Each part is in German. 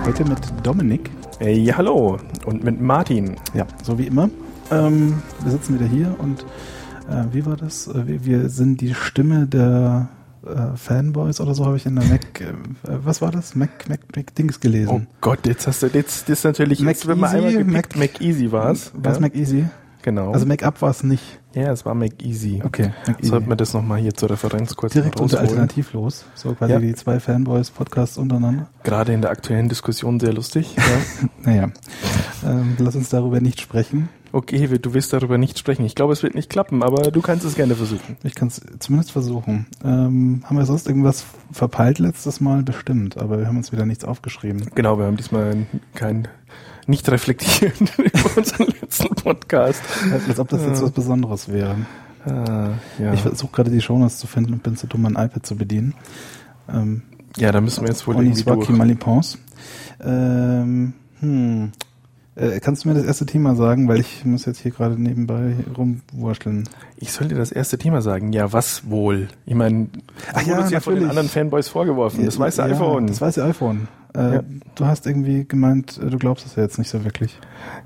Heute mit Dominik. Ja, hallo. Und mit Martin. Ja, so wie immer. Wir sitzen wieder hier und wie war das? Wir sind die Stimme der Fanboys oder so, habe ich in der Mac, was war das? Mac Dings gelesen. Oh Gott, jetzt hast du, das ist natürlich, Mac jetzt, wenn man Easy, einmal gepickt, Mac Easy war es. War es Mac Easy? Genau. Also Mac Up war es nicht. Ja, es war Mac Easy. Okay, Mac Easy. Sollten wir das nochmal hier zur Referenz kurz direkt unter rausholen. alternativlos. So quasi die zwei Fanboys-Podcasts untereinander. Gerade in der aktuellen Diskussion sehr lustig. Ja. Naja, lass uns darüber nicht sprechen. Okay, du willst darüber nicht sprechen. Ich glaube, es wird nicht klappen, aber du kannst es gerne versuchen. Ich kann es zumindest versuchen. Haben wir sonst irgendwas verpeilt letztes Mal? Bestimmt, aber wir haben uns wieder nichts aufgeschrieben. Genau, wir haben diesmal nicht reflektiert über unseren letzten Podcast. Als ob das jetzt was Besonderes wäre. Ja. Ich versuche gerade die Shownotes zu finden und bin zu dumm, mein iPad zu bedienen. Ja, da müssen wir jetzt wohl irgendwie durch. Malipons. Kannst du mir das erste Thema sagen, weil ich muss jetzt hier gerade nebenbei rumwurschteln. Ich soll dir das erste Thema sagen. Ja, was wohl? Ich meine, das wurde uns ja von den anderen Fanboys vorgeworfen. Das weiße iPhone. Das weiße iPhone. Du hast irgendwie gemeint, du glaubst es ja jetzt nicht so wirklich.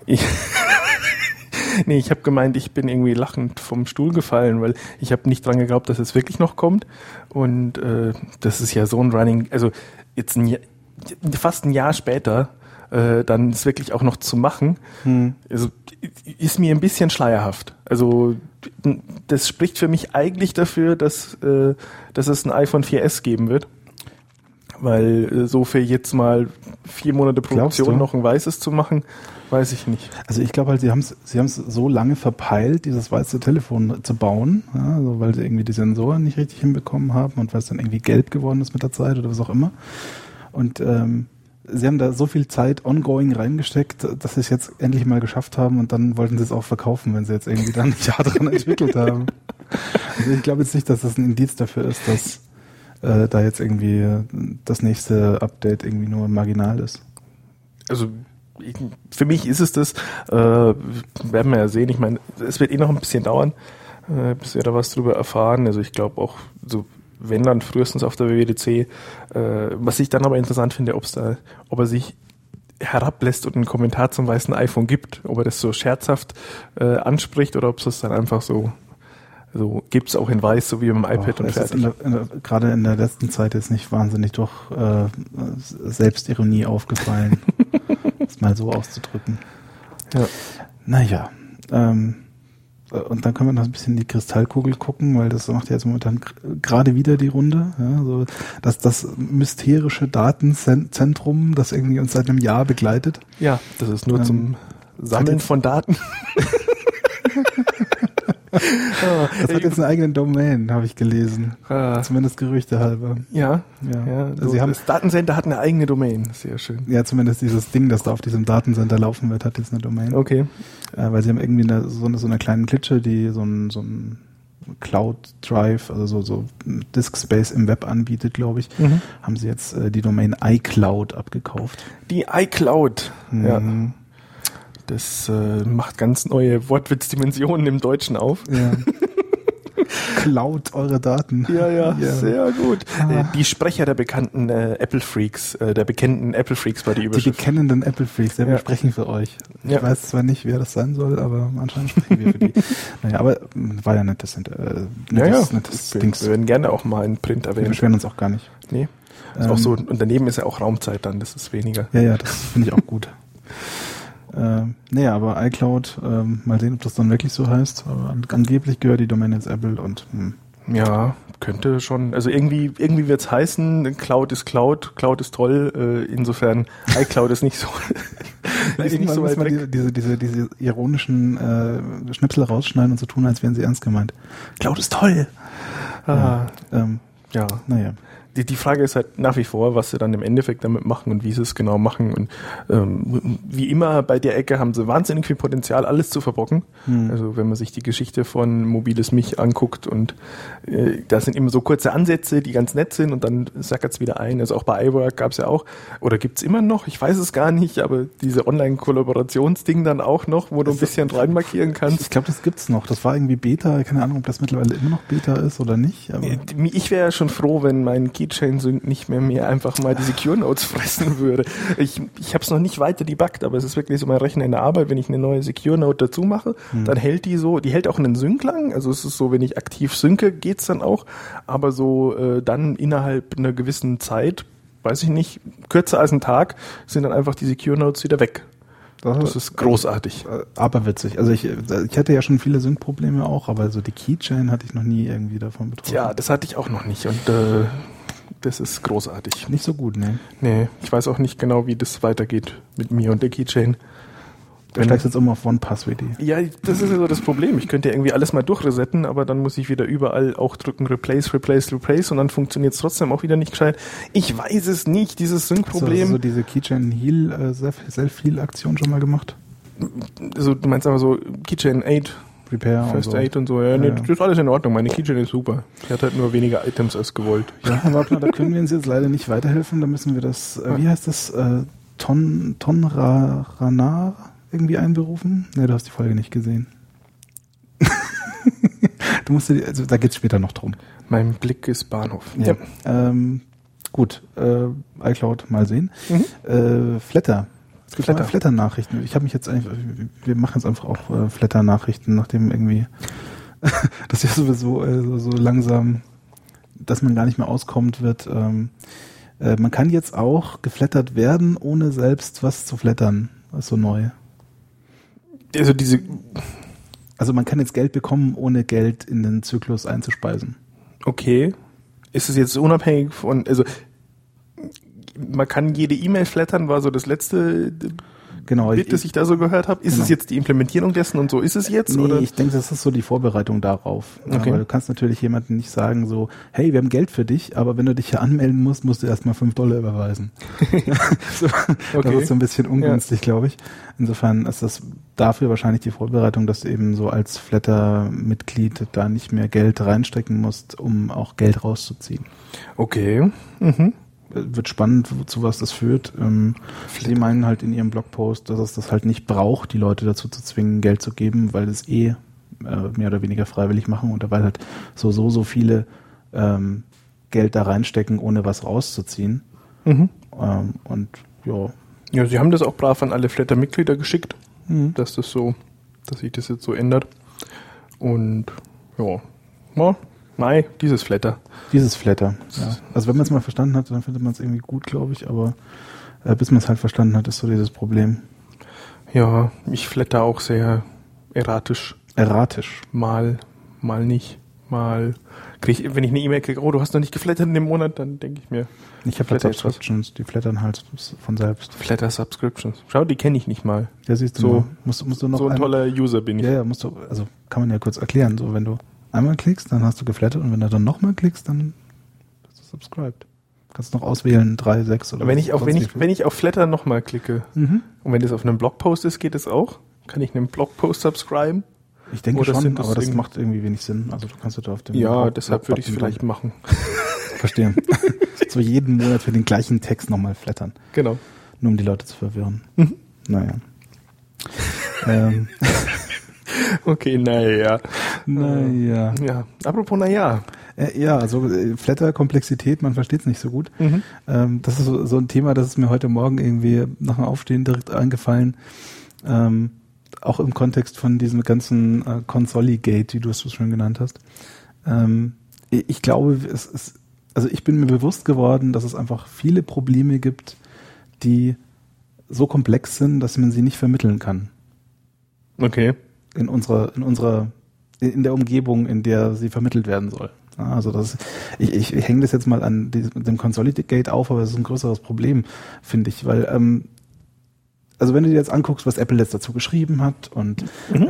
Nee, ich habe gemeint, ich bin irgendwie lachend vom Stuhl gefallen, weil ich habe nicht dran geglaubt, dass es wirklich noch kommt. Und das ist ja so ein Running, also jetzt fast ein Jahr später, dann ist wirklich auch noch zu machen, also ist mir ein bisschen schleierhaft. Also das spricht für mich eigentlich dafür, dass es ein iPhone 4S geben wird. Weil so für jetzt mal 4 Monate Produktion noch ein weißes zu machen, weiß ich nicht. Also ich glaube halt, sie haben es so lange verpeilt, dieses weiße Telefon zu bauen, ja, also weil sie irgendwie die Sensoren nicht richtig hinbekommen haben und weil es dann irgendwie gelb geworden ist mit der Zeit oder was auch immer. Und sie haben da so viel Zeit ongoing reingesteckt, dass sie es jetzt endlich mal geschafft haben und dann wollten sie es auch verkaufen, wenn sie jetzt irgendwie dann ein Jahr dran entwickelt haben. Also ich glaube jetzt nicht, dass das ein Indiz dafür ist, dass da jetzt irgendwie das nächste Update irgendwie nur marginal ist. Also für mich ist es das, werden wir ja sehen. Ich meine, es wird noch ein bisschen dauern, bis wir da was drüber erfahren. Also ich glaube auch, so wenn dann frühestens auf der WWDC, was ich dann aber interessant finde, ob er sich herablässt und einen Kommentar zum weißen iPhone gibt, ob er das so scherzhaft anspricht oder ob es dann einfach so gibt es auch in weiß, so wie beim iPad und fertig. Gerade in der letzten Zeit ist nicht wahnsinnig durch Selbstironie aufgefallen, das mal so auszudrücken. Ja. Naja, und dann können wir noch ein bisschen in die Kristallkugel gucken, weil das macht ja jetzt momentan gerade wieder die Runde. Ja, so das mysterische Datenzentrum, das irgendwie uns seit einem Jahr begleitet. Ja, das ist nur zum Sammeln von Daten. Das hat jetzt eine eigene Domain, habe ich gelesen. Zumindest Gerüchte halber. Ja. Also das Datencenter hat eine eigene Domain. Sehr schön. Ja, zumindest dieses Ding, das da auf diesem Datencenter laufen wird, hat jetzt eine Domain. Okay. Weil sie haben irgendwie so eine kleine Klitsche, die so ein Cloud Drive, also so Disk Space im Web anbietet, glaube ich, haben sie jetzt die Domain iCloud abgekauft. Die iCloud, ja. Das macht ganz neue Wortwitzdimensionen im Deutschen auf. Ja. Klaut eure Daten. Ja, sehr gut. Die Sprecher der bekannten Apple-Freaks, der bekannten Apple-Freaks war die Überschrift. Die bekennenden Apple-Freaks, wir sprechen für euch. Ich weiß zwar nicht, wer das sein soll, aber anscheinend sprechen wir für die. Naja, aber war ja nett, das nettes Dings. Wir werden gerne auch mal in Print erwähnen. Wir beschweren uns auch gar nicht. Nee. Ist auch so, und daneben ist ja auch Raumzeit dann, das ist weniger. Ja, das finde ich auch gut. Aber iCloud, mal sehen, ob das dann wirklich so heißt. Aber angeblich gehört die Domain jetzt Apple und ja, könnte schon. Also irgendwie wird's heißen, Cloud ist toll. Insofern iCloud ist nicht so. Ist nicht so weit weg. Diese ironischen Schnipsel rausschneiden und so tun, als wären sie ernst gemeint. Cloud ist toll. Naja. Die Frage ist halt nach wie vor, was sie dann im Endeffekt damit machen und wie sie es genau machen. Und wie immer bei der Ecke haben sie wahnsinnig viel Potenzial, alles zu verbocken. Also wenn man sich die Geschichte von Mobiles Mich anguckt und da sind immer so kurze Ansätze, die ganz nett sind und dann sackert es wieder ein. Also auch bei iWork gab es ja auch, oder gibt es immer noch, ich weiß es gar nicht, aber diese Online-Kollaborationsding dann auch noch, wo du ein bisschen reinmarkieren kannst. Ich glaube, das gibt's noch. Das war irgendwie Beta, keine Ahnung, ob das mittlerweile immer noch Beta ist oder nicht. Aber ich wäre ja schon froh, wenn mein Keynote Keychain-Sync nicht mehr einfach mal die Secure-Notes fressen würde. Ich habe es noch nicht weiter debuggt, aber es ist wirklich so mein Rechner in der Arbeit, wenn ich eine neue Secure-Note dazu mache, dann hält die hält auch einen Sync lang, also es ist so, wenn ich aktiv synke, geht's dann auch, aber so dann innerhalb einer gewissen Zeit, weiß ich nicht, kürzer als ein Tag, sind dann einfach die Secure-Notes wieder weg. Das ist großartig. Aber witzig. Also ich hatte ja schon viele Sync-Probleme auch, aber so die Keychain hatte ich noch nie irgendwie davon betroffen. Ja, das hatte ich auch noch nicht und das ist großartig. Nicht so gut, ne? Nee, ich weiß auch nicht genau, wie das weitergeht mit mir und der Keychain. Du steigst jetzt immer auf OnePasswd. Ja, das ist ja so das Problem. Ich könnte ja irgendwie alles mal durchresetten, aber dann muss ich wieder überall auch drücken Replace und dann funktioniert es trotzdem auch wieder nicht gescheit. Ich weiß es nicht, dieses Sync-Problem. Hast du diese Keychain Heal, Self-Heal-Aktion schon mal gemacht? Also du meinst aber so Keychain Aid, Repair First und so. Aid und so. Ja, nee, das ist alles in Ordnung. Meine Keychain ist super. Die hat halt nur weniger Items als gewollt. Ja, warte mal, da können wir uns jetzt leider nicht weiterhelfen. Da müssen wir das, wie heißt das, Tonranar irgendwie einberufen? Ne, du hast die Folge nicht gesehen. Du musst also da geht's später noch drum. Mein Blick ist Bahnhof. Ja. Gut, iCloud mal sehen. Flatter. Es gibt Flatter-Nachrichten. Ich habe mich jetzt eigentlich, wir machen jetzt einfach auch Flatter-Nachrichten, nachdem irgendwie das ja sowieso so langsam, dass man gar nicht mehr auskommt, wird. Man kann jetzt auch geflattert werden, ohne selbst was zu flattern. Das ist so neu. Also man kann jetzt Geld bekommen, ohne Geld in den Zyklus einzuspeisen. Okay. Ist es jetzt unabhängig von, also man kann jede E-Mail flattern, war so das letzte Bit, das ich da so gehört habe. Ist es jetzt die Implementierung dessen und so ist es jetzt? Nee, oder? Ich denke, das ist so die Vorbereitung darauf. Okay. Weil du kannst natürlich jemandem nicht sagen so, hey, wir haben Geld für dich, aber wenn du dich hier anmelden musst, musst du erstmal $5 überweisen. Das ist so ein bisschen ungünstig, glaube ich. Insofern ist das dafür wahrscheinlich die Vorbereitung, dass du eben so als Flatter-Mitglied da nicht mehr Geld reinstecken musst, um auch Geld rauszuziehen. Okay. Wird spannend, zu was das führt. Sie meinen halt in ihrem Blogpost, dass es das halt nicht braucht, die Leute dazu zu zwingen, Geld zu geben, weil es mehr oder weniger freiwillig machen und weil halt so viele Geld da reinstecken, ohne was rauszuziehen. Und ja. Ja, sie haben das auch brav an alle Flatter-Mitglieder geschickt, dass sich das jetzt so ändert. Und ja, dieses Flatter. Dieses Flatter, ja. Also wenn man es mal verstanden hat, dann findet man es irgendwie gut, glaube ich, aber bis man es halt verstanden hat, ist so dieses Problem. Ja, ich flatter auch sehr erratisch. Erratisch? Mal nicht. Mal kriege ich, wenn ich eine E-Mail kriege, oh, du hast noch nicht geflattert in dem Monat, dann denke ich mir. Ich habe Subscriptions, die flattern halt von selbst. Flatter-Subscriptions. Schau, die kenne ich nicht mal. Ja, siehst du, so, musst du noch so ein toller User bin ich. Ja, also kann man ja kurz erklären, so wenn du einmal klickst, dann hast du geflattert und wenn du dann nochmal klickst, dann bist du subscribed. Kannst noch auswählen, 3, 6 oder wenn ich auf Flatter nochmal klicke und wenn das auf einem Blogpost ist, geht das auch? Kann ich einen Blogpost subscriben? Ich denke schon, aber das macht irgendwie wenig Sinn. Also du kannst da auf dem deshalb würde ich es vielleicht machen. Verstehe. So jeden Monat für den gleichen Text nochmal flattern. Genau. Nur um die Leute zu verwirren. Naja. Okay, naja. Naja. Ja, apropos naja. Ja, also Flatter-Komplexität, man versteht es nicht so gut. Das ist so ein Thema, das ist mir heute Morgen irgendwie nach dem Aufstehen direkt eingefallen. Auch im Kontext von diesem ganzen Consoli-Gate, wie du es so schön genannt hast. Ich glaube, ich bin mir bewusst geworden, dass es einfach viele Probleme gibt, die so komplex sind, dass man sie nicht vermitteln kann. Okay. In der Umgebung, in der sie vermittelt werden soll. Also ich hänge das jetzt mal an dem Consolidate auf, aber das ist ein größeres Problem, finde ich, weil also wenn du dir jetzt anguckst, was Apple jetzt dazu geschrieben hat und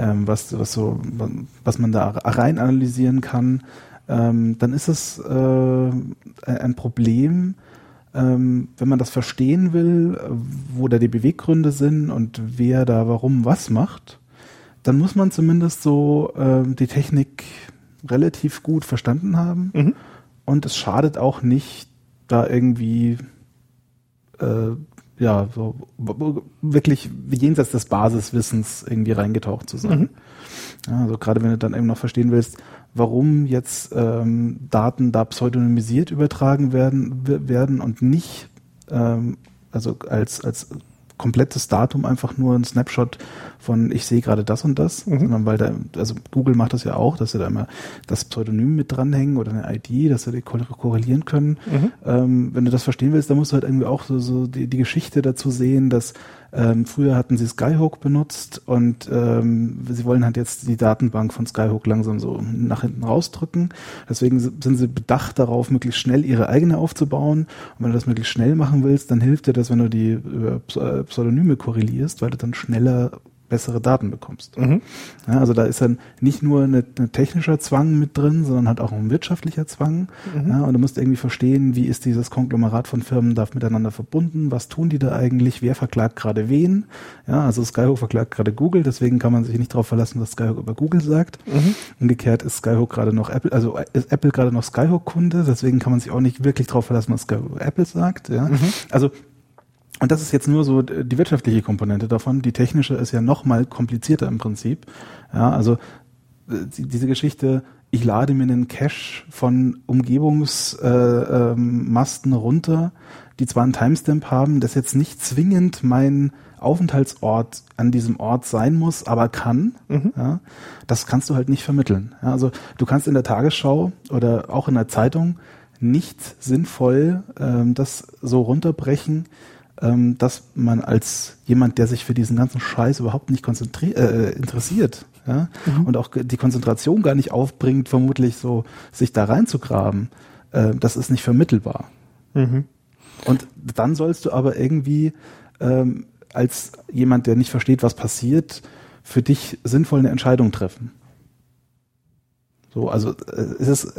was man da rein analysieren kann, dann ist es ein Problem, wenn man das verstehen will, wo da die Beweggründe sind und wer da warum was macht, dann muss man zumindest so die Technik relativ gut verstanden haben. Und es schadet auch nicht, da irgendwie ja, so wirklich jenseits des Basiswissens irgendwie reingetaucht zu sein. Ja, also gerade wenn du dann eben noch verstehen willst, warum jetzt Daten da pseudonymisiert übertragen werden und nicht also als komplettes Datum einfach nur ein Snapshot von ich sehe gerade das und das, sondern weil also Google macht das ja auch, dass sie da immer das Pseudonym mit dranhängen oder eine ID, dass sie die korrelieren können. Wenn du das verstehen willst, dann musst du halt irgendwie auch so die Geschichte dazu sehen, dass früher hatten sie Skyhook benutzt und sie wollen halt jetzt die Datenbank von Skyhook langsam so nach hinten rausdrücken. Deswegen sind sie bedacht darauf, möglichst schnell ihre eigene aufzubauen. Und wenn du das möglichst schnell machen willst, dann hilft dir das, wenn du die über Pseudonyme korrelierst, weil du dann schneller bessere Daten bekommst. Ja, also da ist dann nicht nur ein technischer Zwang mit drin, sondern halt auch ein wirtschaftlicher Zwang. Ja, und du musst irgendwie verstehen, wie ist dieses Konglomerat von Firmen da miteinander verbunden, was tun die da eigentlich, wer verklagt gerade wen. Ja, also Skyhook verklagt gerade Google, deswegen kann man sich nicht darauf verlassen, was Skyhook über Google sagt. Umgekehrt ist Skyhook gerade noch Apple, also ist Apple gerade noch Skyhook-Kunde, deswegen kann man sich auch nicht wirklich darauf verlassen, was Skyhook Apple sagt. Ja, also und das ist jetzt nur so die wirtschaftliche Komponente davon. Die technische ist ja noch mal komplizierter im Prinzip. Ja, also diese Geschichte, ich lade mir einen Cache von Umgebungsmasten runter, die zwar einen Timestamp haben, das jetzt nicht zwingend mein Aufenthaltsort an diesem Ort sein muss, aber kann. Ja, das kannst du halt nicht vermitteln. Ja, also du kannst in der Tagesschau oder auch in der Zeitung nicht sinnvoll das so runterbrechen, dass man als jemand, der sich für diesen ganzen Scheiß überhaupt nicht interessiert, ja, und auch die Konzentration gar nicht aufbringt, vermutlich so sich da reinzugraben, das ist nicht vermittelbar. Und dann sollst du aber irgendwie als jemand, der nicht versteht, was passiert, für dich sinnvoll eine Entscheidung treffen. So, also es ist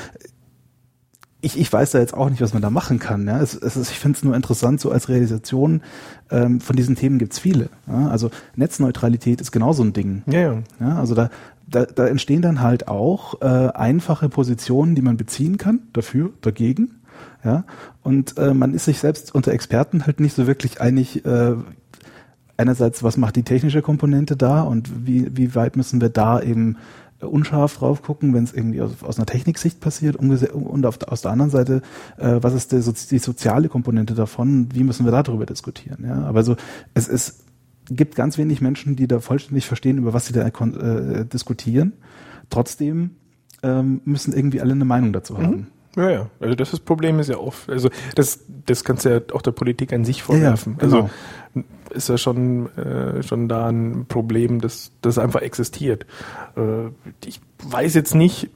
Ich weiß da jetzt auch nicht, was man da machen kann. Ja? Ich finde es nur interessant, so als Realisation, von diesen Themen gibt's viele. Ja? Also Netzneutralität ist genauso ein Ding. Ja, also da entstehen dann halt auch einfache Positionen, die man beziehen kann, dafür, dagegen. Ja? Und man ist sich selbst unter Experten halt nicht so wirklich einig, einerseits, was macht die technische Komponente da und wie weit müssen wir da eben unscharf drauf gucken, wenn es irgendwie aus einer Techniksicht passiert, und aus der anderen Seite, was ist die soziale Komponente davon, wie müssen wir darüber diskutieren. Ja? Aber so, es gibt ganz wenig Menschen, die da vollständig verstehen, über was sie da diskutieren. Trotzdem müssen irgendwie alle eine Meinung dazu haben. Ja. Also das Problem ist ja oft, also das kannst du ja auch der Politik an sich vorwerfen. Ja, genau. Also ist ja schon da ein Problem, das einfach existiert. Ich weiß jetzt nicht,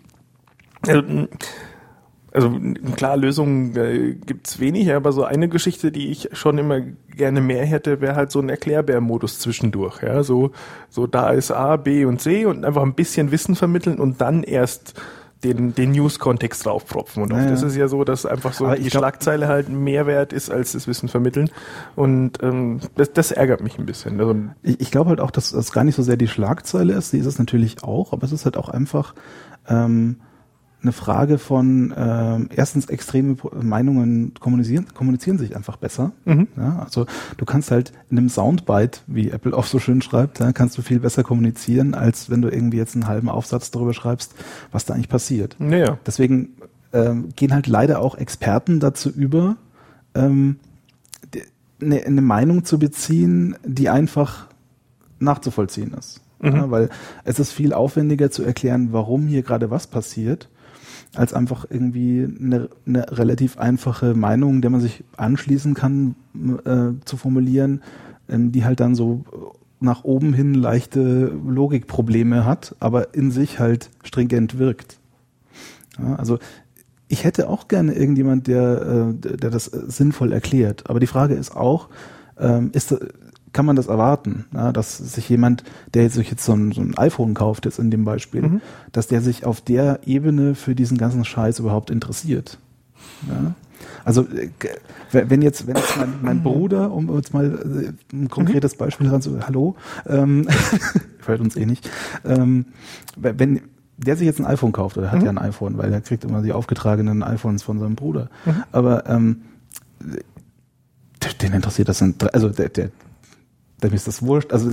also klar, Lösungen gibt's wenig, aber so eine Geschichte, die ich schon immer gerne mehr hätte, wäre halt so ein Erklärbär-Modus zwischendurch. Ja, so da ist A, B und C und einfach ein bisschen Wissen vermitteln und dann erst den News-Kontext draufpropfen. Und oft ist es ja so, dass einfach so die Schlagzeile halt mehr wert ist als das Wissen vermitteln. Und das ärgert mich ein bisschen. Also, ich glaube halt auch, dass das gar nicht so sehr die Schlagzeile ist. Die ist es natürlich auch, aber es ist halt auch einfach eine Frage von erstens extreme Meinungen kommunizieren sich einfach besser. Ja, also du kannst halt in einem Soundbite, wie Apple oft so schön schreibt, ja, kannst du viel besser kommunizieren, als wenn du irgendwie jetzt einen halben Aufsatz darüber schreibst, was da eigentlich passiert. Ja. Deswegen gehen halt leider auch Experten dazu über, eine Meinung zu beziehen, die einfach nachzuvollziehen ist. Ja, weil es ist viel aufwendiger zu erklären, warum hier gerade was passiert, als einfach irgendwie eine relativ einfache Meinung, der man sich anschließen kann, zu formulieren, die halt dann so nach oben hin leichte Logikprobleme hat, aber in sich halt stringent wirkt. Ja, also ich hätte auch gerne irgendjemand, der das sinnvoll erklärt. Aber die Frage ist auch, kann man das erwarten, ja, dass sich jemand, der sich jetzt so ein iPhone kauft, jetzt in dem Beispiel, dass der sich auf der Ebene für diesen ganzen Scheiß überhaupt interessiert. Ja? Also wenn jetzt mein Bruder, um jetzt mal ein konkretes Beispiel ranzu, hallo, hört uns eh nicht, wenn der sich jetzt ein iPhone kauft, oder hat ja ein iPhone, weil er kriegt immer die aufgetragenen iPhones von seinem Bruder, aber Den interessiert das also dem ist das wurscht. Also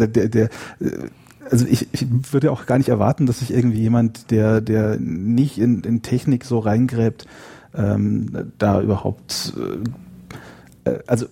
also ich würde auch gar nicht erwarten, dass sich irgendwie jemand, der nicht in Technik so reingräbt, da überhaupt, also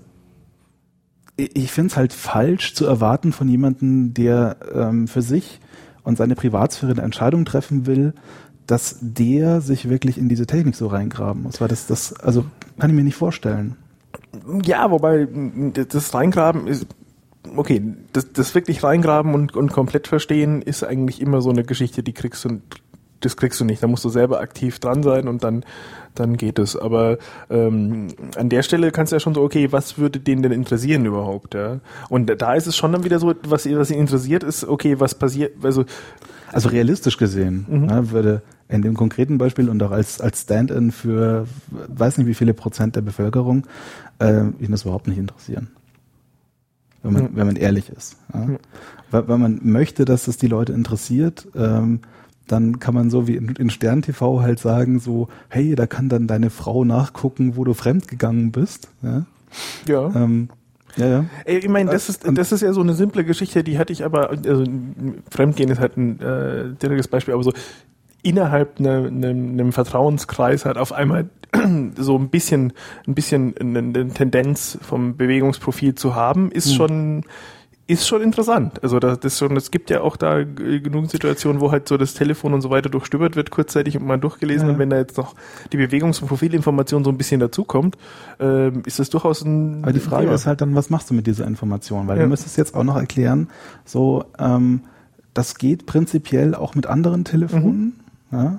ich finde es halt falsch zu erwarten von jemandem, der für sich und seine Privatsphäre eine Entscheidung treffen will, dass der sich wirklich in diese Technik so reingraben muss. Weil das also kann ich mir nicht vorstellen. Ja, wobei das Reingraben ist, okay, das wirklich reingraben und komplett verstehen ist eigentlich immer so eine Geschichte, das kriegst du nicht. Da musst du selber aktiv dran sein und dann geht es. Aber an der Stelle kannst du ja schon so, okay, was würde den denn interessieren überhaupt? Ja? Und da ist es schon dann wieder so, was ihn interessiert ist, okay, was passiert, also realistisch gesehen würde in dem konkreten Beispiel und auch als Stand-in für weiß nicht wie viele Prozent der Bevölkerung ihn das überhaupt nicht interessieren. Wenn man ehrlich ist. Ja? Weil man möchte, dass es die Leute interessiert, dann kann man so wie in Stern TV halt sagen, so, hey, da kann dann deine Frau nachgucken, wo du fremdgegangen bist. Ja. Ja. Ja. Ich meine, das ist ja so eine simple Geschichte, die hatte ich aber, also Fremdgehen ist halt ein direktes Beispiel, aber so innerhalb einem Vertrauenskreis halt auf einmal so ein bisschen eine Tendenz vom Bewegungsprofil zu haben, ist schon interessant. Also es gibt ja auch da genug Situationen, wo halt so das Telefon und so weiter durchstöbert wird, kurzzeitig und mal durchgelesen. Und wenn da jetzt noch die Bewegungs- und Profilinformation so ein bisschen dazukommt, ist das durchaus ein Aber die Frage ist halt dann, was machst du mit dieser Information? Weil du müsstest jetzt auch noch erklären, so, das geht prinzipiell auch mit anderen Telefonen. Ja?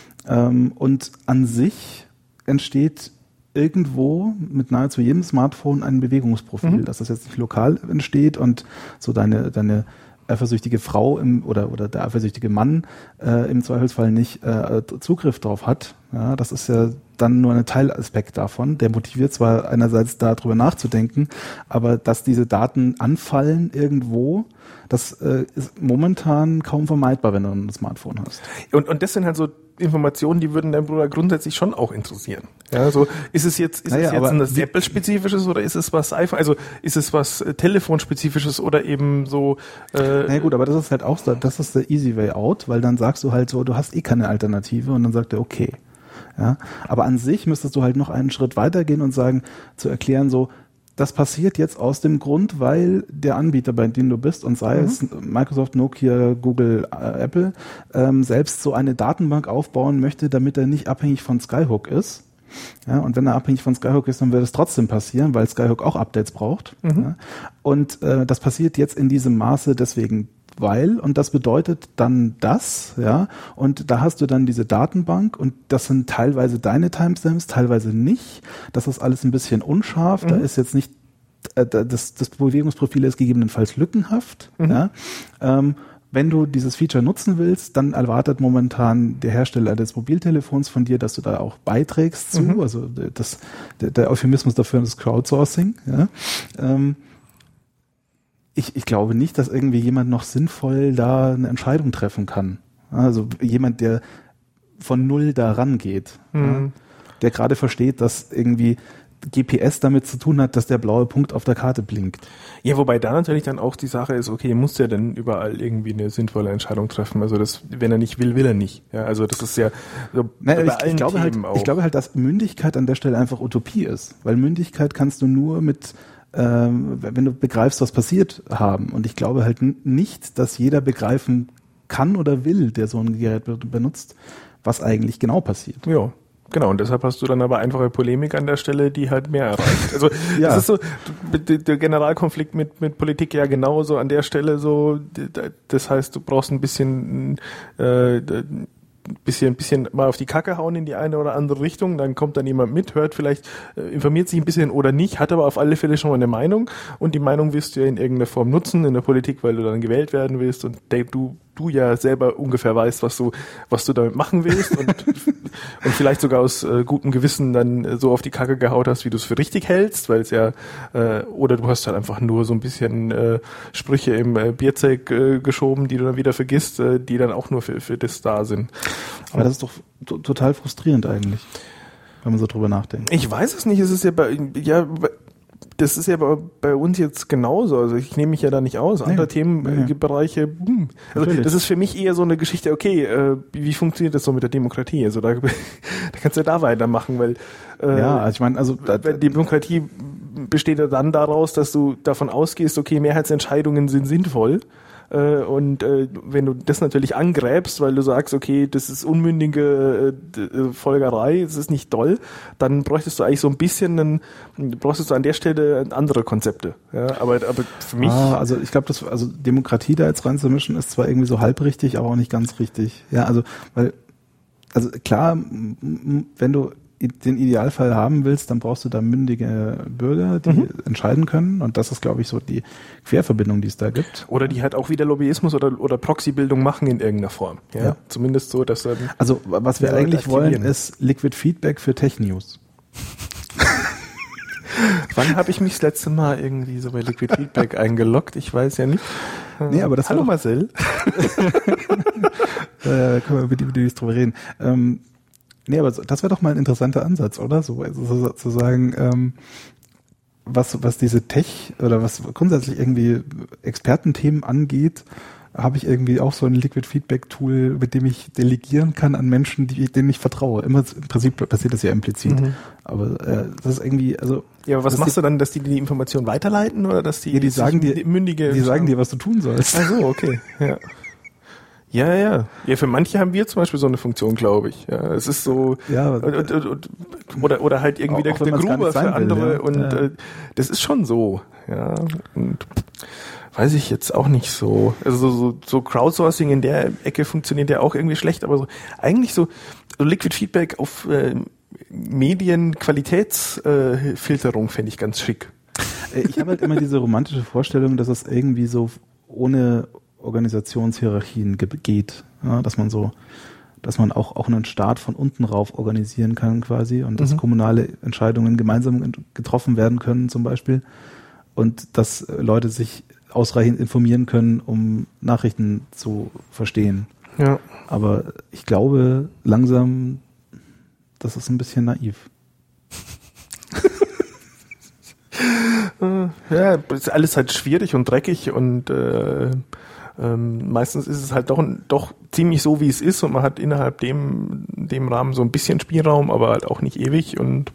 Und an sich entsteht irgendwo mit nahezu jedem Smartphone ein Bewegungsprofil, dass das jetzt nicht lokal entsteht und so deine eifersüchtige Frau oder der eifersüchtige Mann im Zweifelsfall nicht Zugriff drauf hat. Ja, das ist ja dann nur ein Teilaspekt davon. Der motiviert zwar einerseits darüber nachzudenken, aber dass diese Daten anfallen irgendwo, das ist momentan kaum vermeidbar, wenn du ein Smartphone hast. Und das sind halt so Informationen, die würden deinen Bruder grundsätzlich schon auch interessieren. Ja, so ist es jetzt ein Apple-spezifisches oder ist es was iPhone, also ist es was Telefonspezifisches oder eben so. Na gut, aber das ist halt auch, das ist der easy way out, weil dann sagst du halt so, du hast eh keine Alternative und dann sagt er okay. Ja, aber an sich müsstest du halt noch einen Schritt weitergehen und zu erklären so, das passiert jetzt aus dem Grund, weil der Anbieter, bei dem du bist, und sei es Microsoft, Nokia, Google, Apple, selbst so eine Datenbank aufbauen möchte, damit er nicht abhängig von Skyhook ist. Ja, und wenn er abhängig von Skyhook ist, dann wird es trotzdem passieren, weil Skyhook auch Updates braucht. Ja, und das passiert jetzt in diesem Maße deswegen, und das bedeutet dann das, ja, und da hast du dann diese Datenbank und das sind teilweise deine Timestamps, teilweise nicht. Das ist alles ein bisschen unscharf, da ist jetzt nicht, das Bewegungsprofil ist gegebenenfalls lückenhaft, ja. Wenn du dieses Feature nutzen willst, dann erwartet momentan der Hersteller des Mobiltelefons von dir, dass du da auch beiträgst zu, also der Euphemismus dafür ist Crowdsourcing, ja. Ich glaube nicht, dass irgendwie jemand noch sinnvoll da eine Entscheidung treffen kann. Also jemand, der von null da rangeht, ja, der gerade versteht, dass irgendwie GPS damit zu tun hat, dass der blaue Punkt auf der Karte blinkt. Ja, wobei da natürlich dann auch die Sache ist, okay, muss der denn überall irgendwie eine sinnvolle Entscheidung treffen? Also das, wenn er nicht will, will er nicht. Ja, also das ist ja so bei allen Themen auch. Ich glaube halt, dass Mündigkeit an der Stelle einfach Utopie ist. Weil Mündigkeit kannst du nur mit wenn du begreifst, was passiert haben. Und ich glaube halt nicht, dass jeder begreifen kann oder will, der so ein Gerät benutzt, was eigentlich genau passiert. Ja, genau. Und deshalb hast du dann aber einfache Polemik an der Stelle, die halt mehr erreicht. Also das ist so der Generalkonflikt mit Politik ja genauso an der Stelle so. Das heißt, du brauchst ein bisschen mal auf die Kacke hauen in die eine oder andere Richtung, dann kommt dann jemand mit, hört vielleicht, informiert sich ein bisschen oder nicht, hat aber auf alle Fälle schon mal eine Meinung und die Meinung wirst du ja in irgendeiner Form nutzen in der Politik, weil du dann gewählt werden willst und du ja selber ungefähr weißt, was du damit machen willst und vielleicht sogar aus gutem Gewissen dann so auf die Kacke gehaut hast, wie du es für richtig hältst, weil es ja oder du hast halt einfach nur so ein bisschen Sprüche im Bierzeug geschoben, die du dann wieder vergisst, die dann auch nur für das da sind. Aber das ist doch total frustrierend eigentlich, wenn man so drüber nachdenkt. Ich weiß es nicht, es ist das ist ja bei uns jetzt genauso. Also ich nehme mich ja da nicht aus. Andere Themenbereiche, also das ist für mich eher so eine Geschichte, okay, wie funktioniert das so mit der Demokratie? Also da kannst du ja da weitermachen, weil also ich meine, die Demokratie besteht ja dann daraus, dass du davon ausgehst, okay, Mehrheitsentscheidungen sind sinnvoll. Und wenn du das natürlich angräbst, weil du sagst, okay, das ist unmündige Folgerei, das ist nicht toll, dann bräuchtest du eigentlich so ein bisschen brauchst du an der Stelle andere Konzepte. Ja, aber für mich... also ich glaube, Demokratie da jetzt reinzumischen, ist zwar irgendwie so halbrichtig, aber auch nicht ganz richtig. Ja, also klar, wenn du den Idealfall haben willst, dann brauchst du da mündige Bürger, die entscheiden können. Und das ist, glaube ich, so die Querverbindung, die es da gibt. Oder die halt auch wieder Lobbyismus oder Proxybildung machen in irgendeiner Form. Ja. Zumindest so, dass also was wir eigentlich wollen, ist Liquid Feedback für Tech-News. Wann habe ich mich das letzte Mal irgendwie so bei Liquid Feedback eingeloggt? Ich weiß ja nicht. Nee, aber das Hallo Marcel. Können wir über die drüber reden. Nee, aber das wäre doch mal ein interessanter Ansatz, oder? So zu sagen, was diese Tech oder was grundsätzlich irgendwie Expertenthemen angeht, habe ich irgendwie auch so ein Liquid Feedback Tool, mit dem ich delegieren kann an Menschen, denen ich vertraue. Immer im Prinzip passiert das ja implizit. Aber das ist irgendwie, also. Ja, aber was machst du dann, dass die Information weiterleiten oder dass die sagen dir mündige? Die sagen dir, was du tun sollst. Ach so, okay. Ja. Ja, für manche haben wir zum Beispiel so eine Funktion, glaube ich. Ja, es ist so, oder halt irgendwie der Gruber für andere ja. Und das ist schon so, ja, und weiß ich jetzt auch nicht so. Also so Crowdsourcing in der Ecke funktioniert ja auch irgendwie schlecht, aber so eigentlich so Liquid Feedback auf Medienqualitätsfilterung fände ich ganz schick. Ich habe halt immer diese romantische Vorstellung, dass es irgendwie so ohne Organisationshierarchien geht, ja, dass man auch einen Staat von unten rauf organisieren kann quasi und dass kommunale Entscheidungen gemeinsam getroffen werden können zum Beispiel und dass Leute sich ausreichend informieren können, um Nachrichten zu verstehen. Ja. Aber ich glaube langsam, das ist ein bisschen naiv. Ja, ist alles halt schwierig und dreckig und meistens ist es halt doch ziemlich so, wie es ist und man hat innerhalb dem Rahmen so ein bisschen Spielraum, aber halt auch nicht ewig und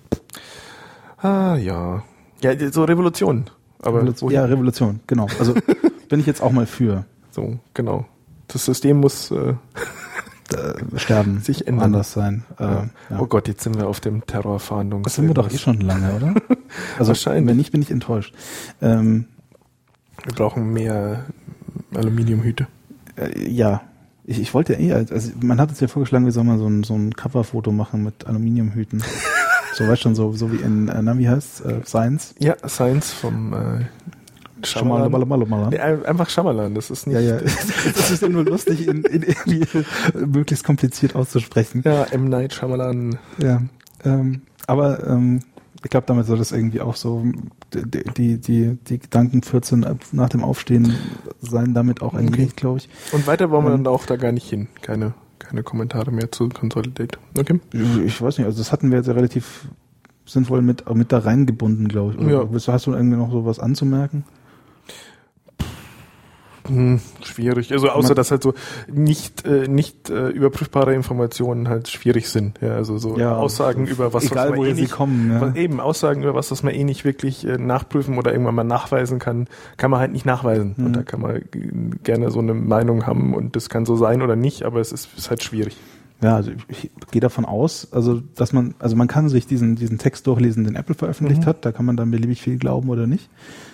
ja, so Revolution. Aber Revolution, genau. Also bin ich jetzt auch mal für. So, genau. Das System muss sterben, sich ändern. Anders sein. Ja. Oh Gott, jetzt sind wir auf dem Terrorfahndungs. Das sind wir doch schon lange, oder? Also wahrscheinlich. Wenn nicht, bin ich enttäuscht. Wir brauchen mehr Aluminiumhüte. Ja, ich wollte also man hat uns ja vorgeschlagen, wir sollen mal so ein Coverfoto machen mit Aluminiumhüten. So, weißt du schon, so wie in, wie heißt Science? Ja, Science vom Shyamalan. Nee, einfach Shyamalan, das ist nicht... Ja. Das ist ja nur lustig, in irgendwie möglichst kompliziert auszusprechen. Ja, M. Night Shyamalan. Ja, aber ich glaube, damit soll das irgendwie auch so die Gedanken 14 nach dem Aufstehen sein, damit auch eigentlich, glaube ich. Und weiter wollen wir dann auch da gar nicht hin. Keine Kommentare mehr zu Consolidate. Okay. Ich weiß nicht, also das hatten wir jetzt ja relativ sinnvoll mit da reingebunden, glaube ich. Oder hast du irgendwie noch so was anzumerken? Schwierig. Also außer dass halt so nicht überprüfbare Informationen halt schwierig sind. Ja, also so Aussagen über was egal, man woher sie kommen. Ja. Eben Aussagen über was man nicht wirklich nachprüfen oder irgendwann mal nachweisen kann man halt nicht nachweisen. Und da kann man gerne so eine Meinung haben und das kann so sein oder nicht, aber es ist halt schwierig. Ja, also ich gehe davon aus, dass man kann sich diesen Text durchlesen, den Apple veröffentlicht hat, da kann man dann beliebig viel glauben oder nicht.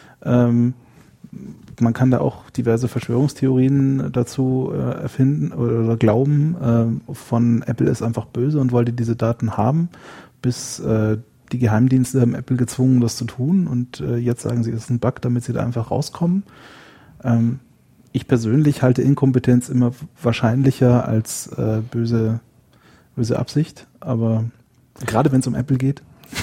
Man kann da auch diverse Verschwörungstheorien dazu erfinden oder glauben, von Apple ist einfach böse und wollte diese Daten haben, bis die Geheimdienste haben Apple gezwungen, das zu tun und jetzt sagen sie, es ist ein Bug, damit sie da einfach rauskommen. Ich persönlich halte Inkompetenz immer wahrscheinlicher als böse Absicht, aber gerade wenn es um Apple geht.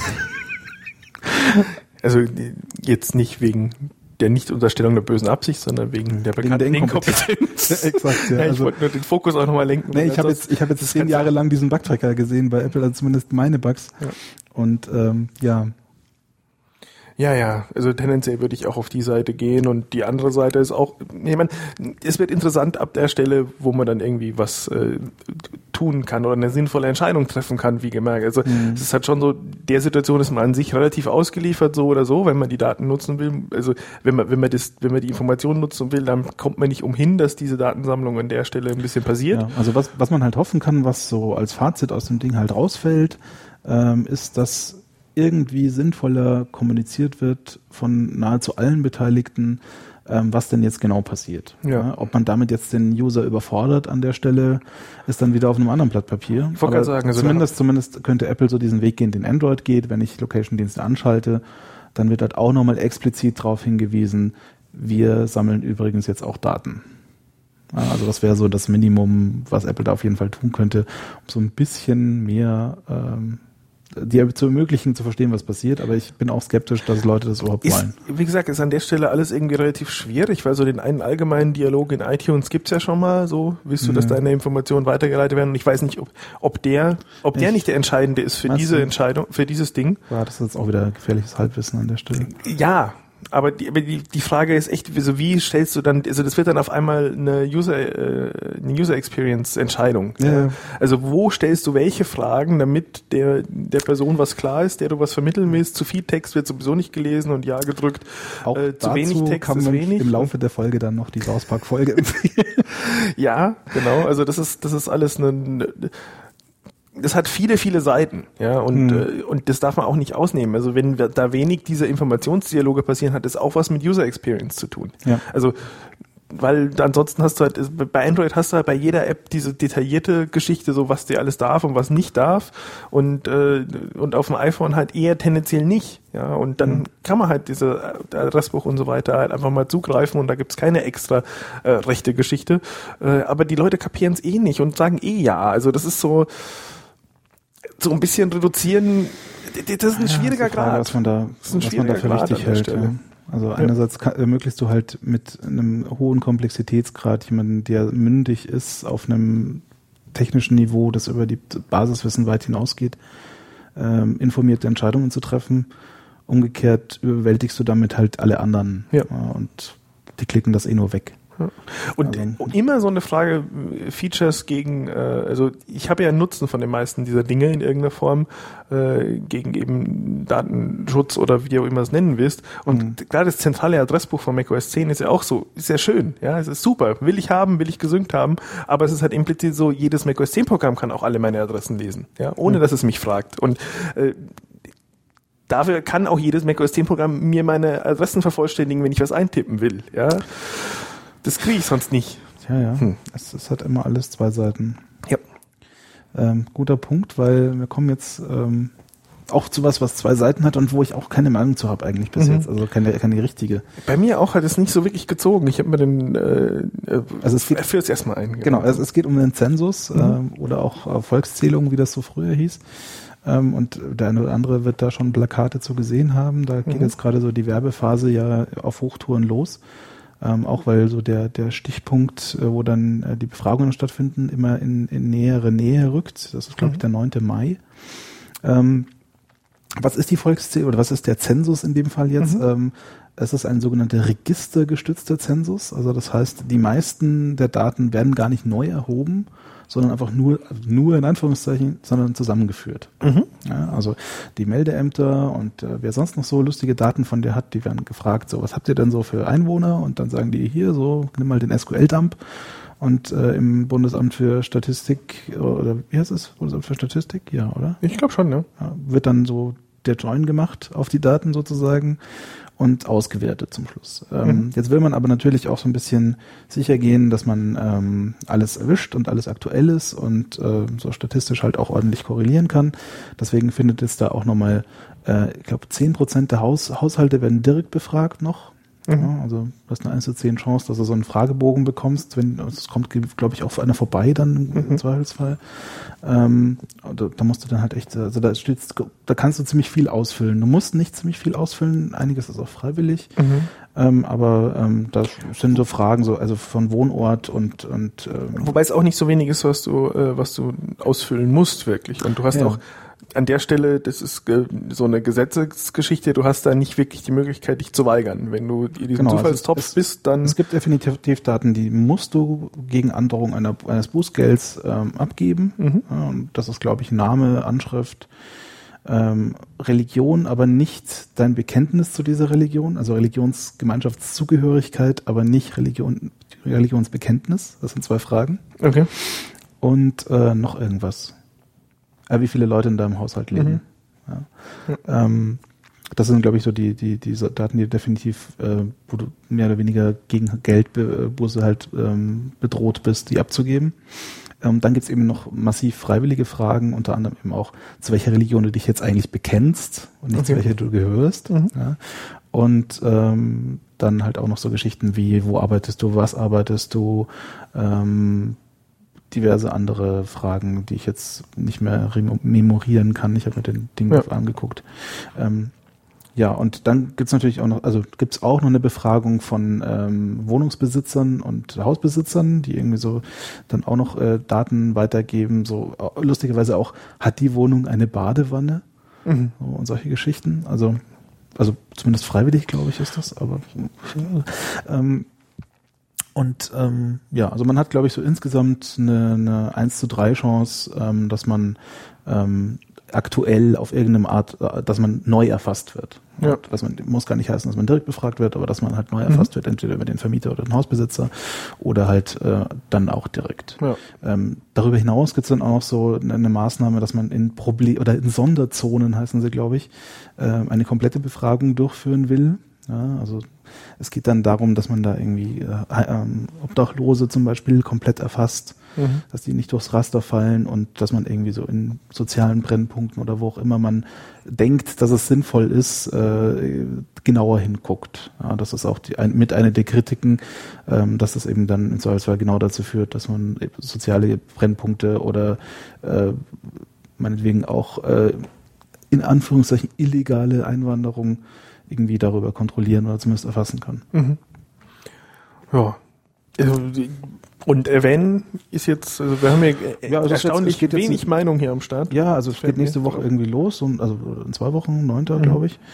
Also jetzt nicht wegen der Nichtunterstellung der bösen Absicht, sondern wegen der bekannten Inkompetenz. Exakt, ja. Ich wollte nur den Fokus auch nochmal lenken. Nee, ich habe jetzt 10 Jahre lang diesen Bugtracker gesehen bei Apple, also zumindest meine Bugs. Ja. Und ja. Ja, also tendenziell würde ich auch auf die Seite gehen und die andere Seite ist auch, ich meine, es wird interessant ab der Stelle, wo man dann irgendwie was tun kann oder eine sinnvolle Entscheidung treffen kann, wie gemerkt. Also es ist halt schon so, der Situation ist man an sich relativ ausgeliefert, so oder so, wenn man die Daten nutzen will. Also wenn man die Informationen nutzen will, dann kommt man nicht umhin, dass diese Datensammlung an der Stelle ein bisschen passiert. Ja, also was man halt hoffen kann, was so als Fazit aus dem Ding halt rausfällt, ist, dass irgendwie sinnvoller kommuniziert wird von nahezu allen Beteiligten, was denn jetzt genau passiert. Ja. Ob man damit jetzt den User überfordert an der Stelle, ist dann wieder auf einem anderen Blatt Papier. Ich wollte gerade sagen, also zumindest könnte Apple so diesen Weg gehen, den Android geht, wenn ich Location-Dienste anschalte, dann wird halt auch nochmal explizit darauf hingewiesen, wir sammeln übrigens jetzt auch Daten. Ja, also das wäre so das Minimum, was Apple da auf jeden Fall tun könnte, um so ein bisschen mehr dir zu ermöglichen, zu verstehen, was passiert, aber ich bin auch skeptisch, dass Leute das überhaupt wollen. Wie gesagt, ist an der Stelle alles irgendwie relativ schwierig, weil so den einen allgemeinen Dialog in iTunes gibt's ja schon mal, so willst du, dass deine Informationen weitergeleitet werden und ich weiß nicht, ob der nicht der Entscheidende ist für diese Entscheidung, für dieses Ding. Ja, das ist jetzt auch wieder gefährliches Halbwissen an der Stelle. Ja, aber die Frage ist echt, also wie stellst du dann, also das wird dann auf einmal eine User Experience Entscheidung. Ja. Also wo stellst du welche Fragen, damit der Person was klar ist, der du was vermitteln willst? Zu viel Text wird sowieso nicht gelesen und ja gedrückt. Auch zu wenig Text kann ist man wenig. Im Laufe der Folge dann noch die South Park Folge empfehlen. Ja, genau. Also das ist alles das hat viele, viele Seiten, ja, und das darf man auch nicht ausnehmen. Also wenn da wenig dieser Informationsdialoge passieren, hat das auch was mit User Experience zu tun. Ja. Also, weil ansonsten hast du halt, bei Android hast du halt bei jeder App diese detaillierte Geschichte, so was dir alles darf und was nicht darf und auf dem iPhone halt eher tendenziell nicht, ja, und dann kann man halt diese Adressbuch und so weiter halt einfach mal zugreifen und da gibt's keine extra rechte Geschichte, aber die Leute kapieren es eh nicht und sagen ja, also das ist so ein bisschen reduzieren, das ist ein schwieriger Grad. Was man da für richtig hält. Ja. Also einerseits ermöglichst du halt mit einem hohen Komplexitätsgrad jemanden, der mündig ist, auf einem technischen Niveau, das über die Basiswissen weit hinausgeht, informierte Entscheidungen zu treffen. Umgekehrt überwältigst du damit halt alle anderen. Ja. Und die klicken das nur weg. Und immer so eine Frage, Features gegen, also ich habe ja einen Nutzen von den meisten dieser Dinge in irgendeiner Form, gegen eben Datenschutz oder wie du immer es nennen willst. Und gerade das zentrale Adressbuch von macOS 10 ist ja auch so, ist ja schön, ja, es ist super, will ich gesynkt haben, aber es ist halt implizit so, jedes macOS 10 Programm kann auch alle meine Adressen lesen, ja, ohne dass es mich fragt. Und dafür kann auch jedes macOS 10 Programm mir meine Adressen vervollständigen, wenn ich was eintippen will, ja. Das kriege ich sonst nicht. Ja. Es hat immer alles zwei Seiten. Ja. Guter Punkt, weil wir kommen jetzt auch zu was zwei Seiten hat und wo ich auch keine Meinung zu habe eigentlich bis jetzt. Also keine richtige. Bei mir auch hat es nicht so wirklich gezogen. Ich habe mir den also es geht, führ es erstmal ein. Genau, es geht um den Zensus oder auch Volkszählung, wie das so früher hieß. Und der eine oder andere wird da schon Plakate zu gesehen haben. Da geht jetzt gerade so die Werbephase ja auf Hochtouren los. Auch weil so der Stichpunkt, wo dann die Befragungen stattfinden, immer in nähere Nähe rückt. Das ist, glaube ich, der 9. Mai. Was ist die Volkszählung oder was ist der Zensus in dem Fall jetzt? Es ist ein sogenannter registergestützter Zensus. Also das heißt, die meisten der Daten werden gar nicht neu erhoben, sondern einfach nur in Anführungszeichen, sondern zusammengeführt. Ja, also die Meldeämter und wer sonst noch so lustige Daten von dir hat, die werden gefragt, so, was habt ihr denn so für Einwohner? Und dann sagen die hier so, nimm mal den SQL-Dump. Und im Bundesamt für Statistik, oder wie heißt es? Bundesamt für Statistik? Ja, oder? Ich glaube schon, ne? Ja, wird dann so der Join gemacht auf die Daten sozusagen und ausgewertet zum Schluss. Jetzt will man aber natürlich auch so ein bisschen sicher gehen, dass man alles erwischt und alles aktuell ist und so statistisch halt auch ordentlich korrelieren kann. Deswegen findet es da auch nochmal, ich glaube 10% der Haushalte werden direkt befragt noch. Ja, also du hast eine 1:10 Chance, dass du so einen Fragebogen bekommst, es kommt, glaube ich, auch für einer vorbei dann im Zweifelsfall. Da musst du dann halt echt, also da kannst du ziemlich viel ausfüllen. Du musst nicht ziemlich viel ausfüllen, einiges ist auch freiwillig, aber da sind so Fragen, so also von Wohnort und wobei es auch nicht so wenig ist, was du ausfüllen musst wirklich. Und du hast auch an der Stelle, das ist so eine Gesetzesgeschichte, du hast da nicht wirklich die Möglichkeit, dich zu weigern. Wenn du in diesem Zufallstopf bist, dann... Es gibt definitiv Daten, die musst du gegen Androhung eines Bußgelds abgeben. Und das ist, glaube ich, Name, Anschrift, Religion, aber nicht dein Bekenntnis zu dieser Religion, also Religionsgemeinschaftszugehörigkeit, aber nicht Religionsbekenntnis. Das sind 2 Fragen. Okay. Und noch irgendwas. Wie viele Leute in deinem Haushalt leben. Ja. Das sind, glaube ich, so die Daten, die definitiv, wo du mehr oder weniger gegen Geldbuße halt bedroht bist, die abzugeben. Dann gibt's eben noch massiv freiwillige Fragen, unter anderem eben auch, zu welcher Religion du dich jetzt eigentlich bekennst und nicht zu welcher du gehörst. Ja. Und dann halt auch noch so Geschichten wie, wo arbeitest du, was arbeitest du, diverse andere Fragen, die ich jetzt nicht mehr memorieren kann. Ich habe mir den Ding angeguckt. Ja, und dann gibt's natürlich auch noch, also gibt's auch noch eine Befragung von Wohnungsbesitzern und Hausbesitzern, die irgendwie so dann auch noch Daten weitergeben. So lustigerweise auch, hat die Wohnung eine Badewanne? So, und solche Geschichten. Also zumindest freiwillig, glaube ich, ist das. Aber ja, also man hat, glaube ich, so insgesamt eine 1:3 Chance, dass man aktuell auf irgendeine Art, dass man neu erfasst wird. Ja. Dass man, muss gar nicht heißen, dass man direkt befragt wird, aber dass man halt neu erfasst wird, entweder über den Vermieter oder den Hausbesitzer oder halt dann auch direkt. Ja. Darüber hinaus gibt es dann auch noch so eine Maßnahme, dass man in Sonderzonen, heißen sie, glaube ich, eine komplette Befragung durchführen will. Ja, also es geht dann darum, dass man da irgendwie Obdachlose zum Beispiel komplett erfasst, dass die nicht durchs Raster fallen und dass man irgendwie so in sozialen Brennpunkten oder wo auch immer man denkt, dass es sinnvoll ist, genauer hinguckt. Ja, das ist auch mit einer der Kritiken, dass das eben dann im Zweifelsfall genau dazu führt, dass man soziale Brennpunkte oder meinetwegen auch in Anführungszeichen illegale Einwanderung irgendwie darüber kontrollieren oder zumindest erfassen kann. Ja. Und erwähnen ist jetzt, also wir haben ja also erstaunlich wenig Meinung hier am Start. Ja, also es geht nächste Woche irgendwie los, also in 2 Wochen, 9. glaube ich.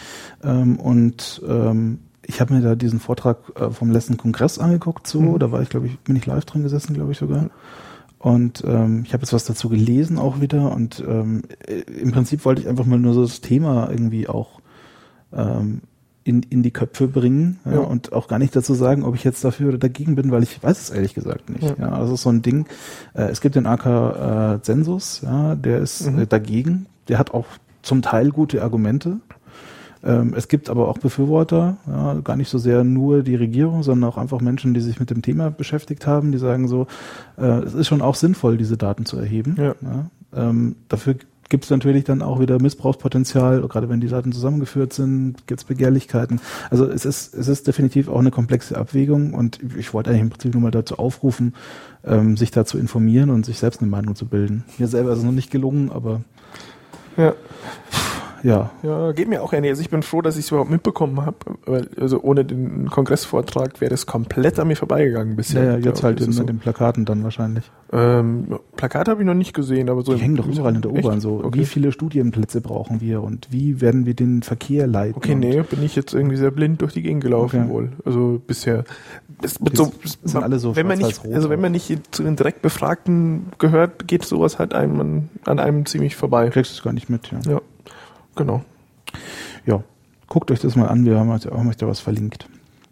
Ich habe mir da diesen Vortrag vom letzten Kongress angeguckt, da war ich, bin ich live drin gesessen, glaube ich sogar. Und ich habe jetzt was dazu gelesen auch wieder und im Prinzip wollte ich einfach mal nur so das Thema irgendwie auch in die Köpfe bringen und auch gar nicht dazu sagen, ob ich jetzt dafür oder dagegen bin, weil ich weiß es ehrlich gesagt nicht. Ja, das ist so ein Ding. Es gibt den AK Zensus, der ist dagegen. Der hat auch zum Teil gute Argumente. Es gibt aber auch Befürworter, gar nicht so sehr nur die Regierung, sondern auch einfach Menschen, die sich mit dem Thema beschäftigt haben, die sagen so, es ist schon auch sinnvoll, diese Daten zu erheben. Dafür gibt es natürlich dann auch wieder Missbrauchspotenzial, gerade wenn die Daten zusammengeführt sind, gibt es Begehrlichkeiten. Also es ist definitiv auch eine komplexe Abwägung und ich wollte eigentlich im Prinzip nur mal dazu aufrufen, sich da zu informieren und sich selbst eine Meinung zu bilden. Mir selber ist es noch nicht gelungen, aber ja, geht mir auch ähnlich. Also ich bin froh, dass ich es überhaupt mitbekommen habe, weil also ohne den Kongressvortrag wäre das komplett an mir vorbeigegangen bisher. Ja, jetzt halt mit den Plakaten dann wahrscheinlich. Plakate habe ich noch nicht gesehen, aber so. Die hängen doch überall in der U-Bahn so. Okay. Wie viele Studienplätze brauchen wir und wie werden wir den Verkehr leiten? Okay, bin ich jetzt irgendwie sehr blind durch die Gegend gelaufen wohl. Also bisher. Sind alle so wenn man nicht zu den direkt Befragten gehört, geht sowas halt an einem ziemlich vorbei. Du kriegst es gar nicht mit, ja. Genau. Ja, guckt euch das mal an, wir haben euch da was verlinkt.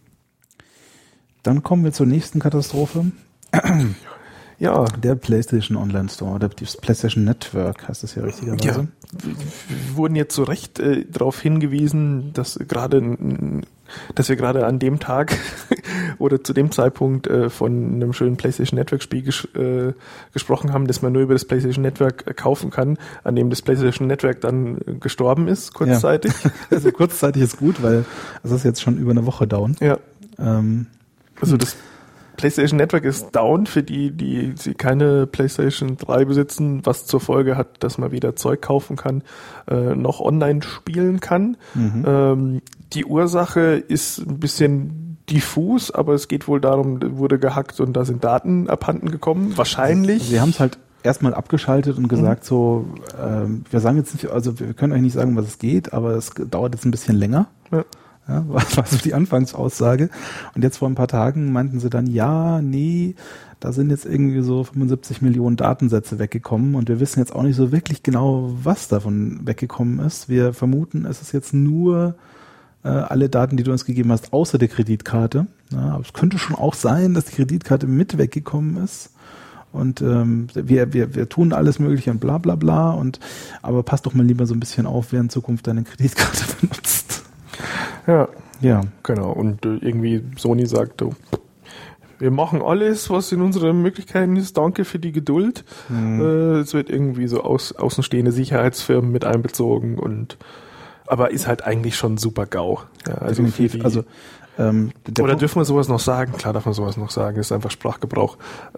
Dann kommen wir zur nächsten Katastrophe. Ja. Der PlayStation Online Store, das PlayStation Network heißt das ja richtigerweise. Ja, wir wurden jetzt zu Recht darauf hingewiesen, dass wir gerade an dem Tag oder zu dem Zeitpunkt von einem schönen PlayStation Network Spiel gesprochen haben, das man nur über das PlayStation Network kaufen kann, an dem das PlayStation Network dann gestorben ist, kurzzeitig. Ja. Also kurzzeitig ist gut, weil es ist jetzt schon über eine Woche down. Ja. Also das PlayStation Network ist down für die sie keine PlayStation 3 besitzen, was zur Folge hat, dass man weder Zeug kaufen kann, noch online spielen kann. Die Ursache ist ein bisschen diffus, aber es geht wohl darum, wurde gehackt und da sind Daten abhanden gekommen. Wahrscheinlich. Sie haben es halt erstmal abgeschaltet und gesagt so, wir sagen jetzt nicht, also wir können euch nicht sagen, was es geht, aber es dauert jetzt ein bisschen länger. Ja, war so die Anfangsaussage. Und jetzt vor ein paar Tagen meinten sie dann, ja, nee, da sind jetzt irgendwie so 75 Millionen Datensätze weggekommen und wir wissen jetzt auch nicht so wirklich genau, was davon weggekommen ist. Wir vermuten, es ist jetzt nur alle Daten, die du uns gegeben hast, außer der Kreditkarte. Ja, aber es könnte schon auch sein, dass die Kreditkarte mit weggekommen ist. Und wir tun alles Mögliche und bla bla bla. Aber pass doch mal lieber so ein bisschen auf, wer in Zukunft deine Kreditkarte benutzt. Ja, genau. Und irgendwie Sony sagte, wir machen alles, was in unseren Möglichkeiten ist. Danke für die Geduld. Es wird irgendwie so außenstehende Sicherheitsfirmen mit einbezogen aber ist halt eigentlich schon super GAU. Ja, also definitiv. Oder dürfen wir sowas noch sagen? Klar darf man sowas noch sagen. Ist einfach Sprachgebrauch.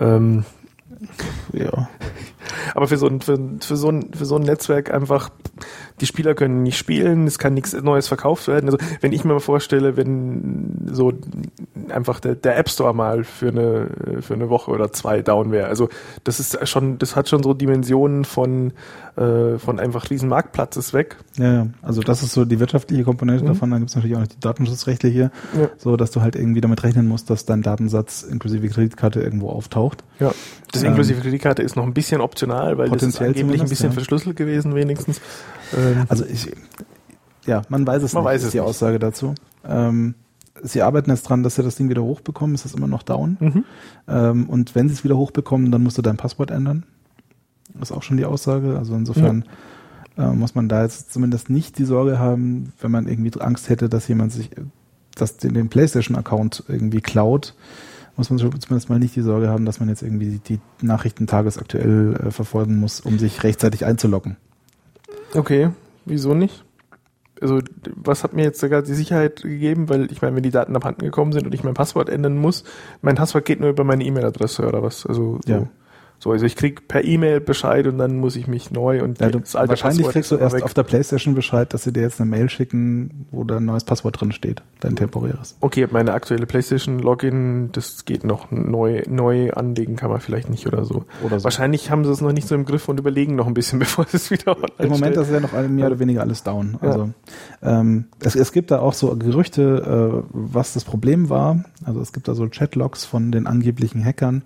Ja. Aber für so ein Netzwerk einfach, die Spieler können nicht spielen, es kann nichts Neues verkauft werden. Also wenn ich mir mal vorstelle, wenn so einfach der App Store mal für eine Woche oder 2 down wäre. Also das hat schon so Dimensionen von einfach riesen Marktplatzes weg. Ja, also das ist so die wirtschaftliche Komponente davon. Dann gibt es natürlich auch noch die datenschutzrechtliche, so dass du halt irgendwie damit rechnen musst, dass dein Datensatz inklusive Kreditkarte irgendwo auftaucht. Ja. Das inklusive Kreditkarte ist noch ein bisschen optional, weil das ist angeblich ein bisschen verschlüsselt gewesen wenigstens. Also man weiß es nicht, ist die Aussage dazu. Sie arbeiten jetzt dran, dass sie das Ding wieder hochbekommen, es ist immer noch down. Und wenn sie es wieder hochbekommen, dann musst du dein Passwort ändern. Das ist auch schon die Aussage. Also insofern muss man da jetzt zumindest nicht die Sorge haben, wenn man irgendwie Angst hätte, dass jemand sich den PlayStation-Account irgendwie klaut, muss man zumindest mal nicht die Sorge haben, dass man jetzt irgendwie die Nachrichten tagesaktuell verfolgen muss, um sich rechtzeitig einzuloggen. Okay, wieso nicht? Also was hat mir jetzt sogar die Sicherheit gegeben? Weil ich meine, wenn die Daten abhanden gekommen sind und ich mein Passwort ändern muss, mein Passwort geht nur über meine E-Mail-Adresse oder was? Also also ich krieg per E-Mail Bescheid und dann muss ich mich neu und das alte wahrscheinlich Passwort kriegst du erst auf der PlayStation Bescheid, dass sie dir jetzt eine Mail schicken, wo da ein neues Passwort drin steht, dein temporäres. Okay, meine aktuelle PlayStation-Login, das geht noch neu anlegen kann man vielleicht nicht oder so. Wahrscheinlich haben sie es noch nicht so im Griff und überlegen noch ein bisschen, bevor sie es wieder online Im Moment ist ja noch mehr oder weniger alles down. Also es gibt da auch so Gerüchte, was das Problem war. Also es gibt da so Chatlogs von den angeblichen Hackern.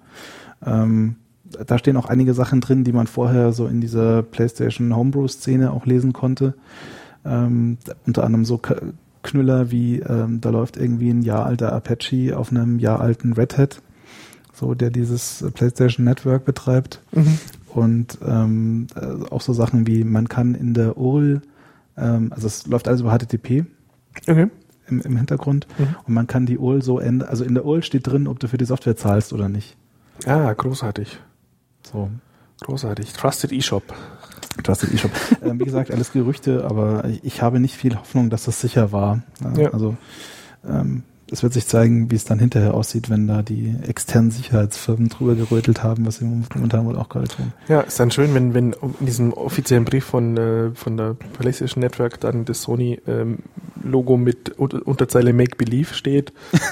Da stehen auch einige Sachen drin, die man vorher so in dieser PlayStation Homebrew-Szene auch lesen konnte. Unter anderem so Knüller wie, da läuft irgendwie ein Jahr alter Apache auf einem Jahr alten Red Hat, so der dieses PlayStation Network betreibt. Und auch so Sachen wie, man kann in der URL, also es läuft alles über HTTP. Okay. Im Hintergrund. Und man kann die URL so ändern, also in der URL steht drin, ob du für die Software zahlst oder nicht. Ah, großartig. So. Großartig. Trusted eShop. Wie gesagt, alles Gerüchte, aber ich habe nicht viel Hoffnung, dass das sicher war. Also es wird sich zeigen, wie es dann hinterher aussieht, wenn da die externen Sicherheitsfirmen drüber gerötelt haben, was sie momentan wohl auch gerade tun. Ja, ist dann schön, wenn in diesem offiziellen Brief von der PlayStation Network dann das Sony Logo mit Unterzeile Make Believe steht.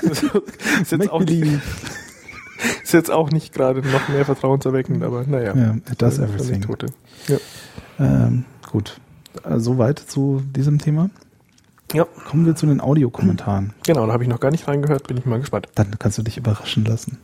Ist jetzt auch nicht gerade noch mehr vertrauenserweckend, aber naja. Ja, it does everything. Ja. Gut. Soweit zu diesem Thema. Ja. Kommen wir zu den Audiokommentaren. Genau, da habe ich noch gar nicht reingehört, bin ich mal gespannt. Dann kannst du dich überraschen lassen.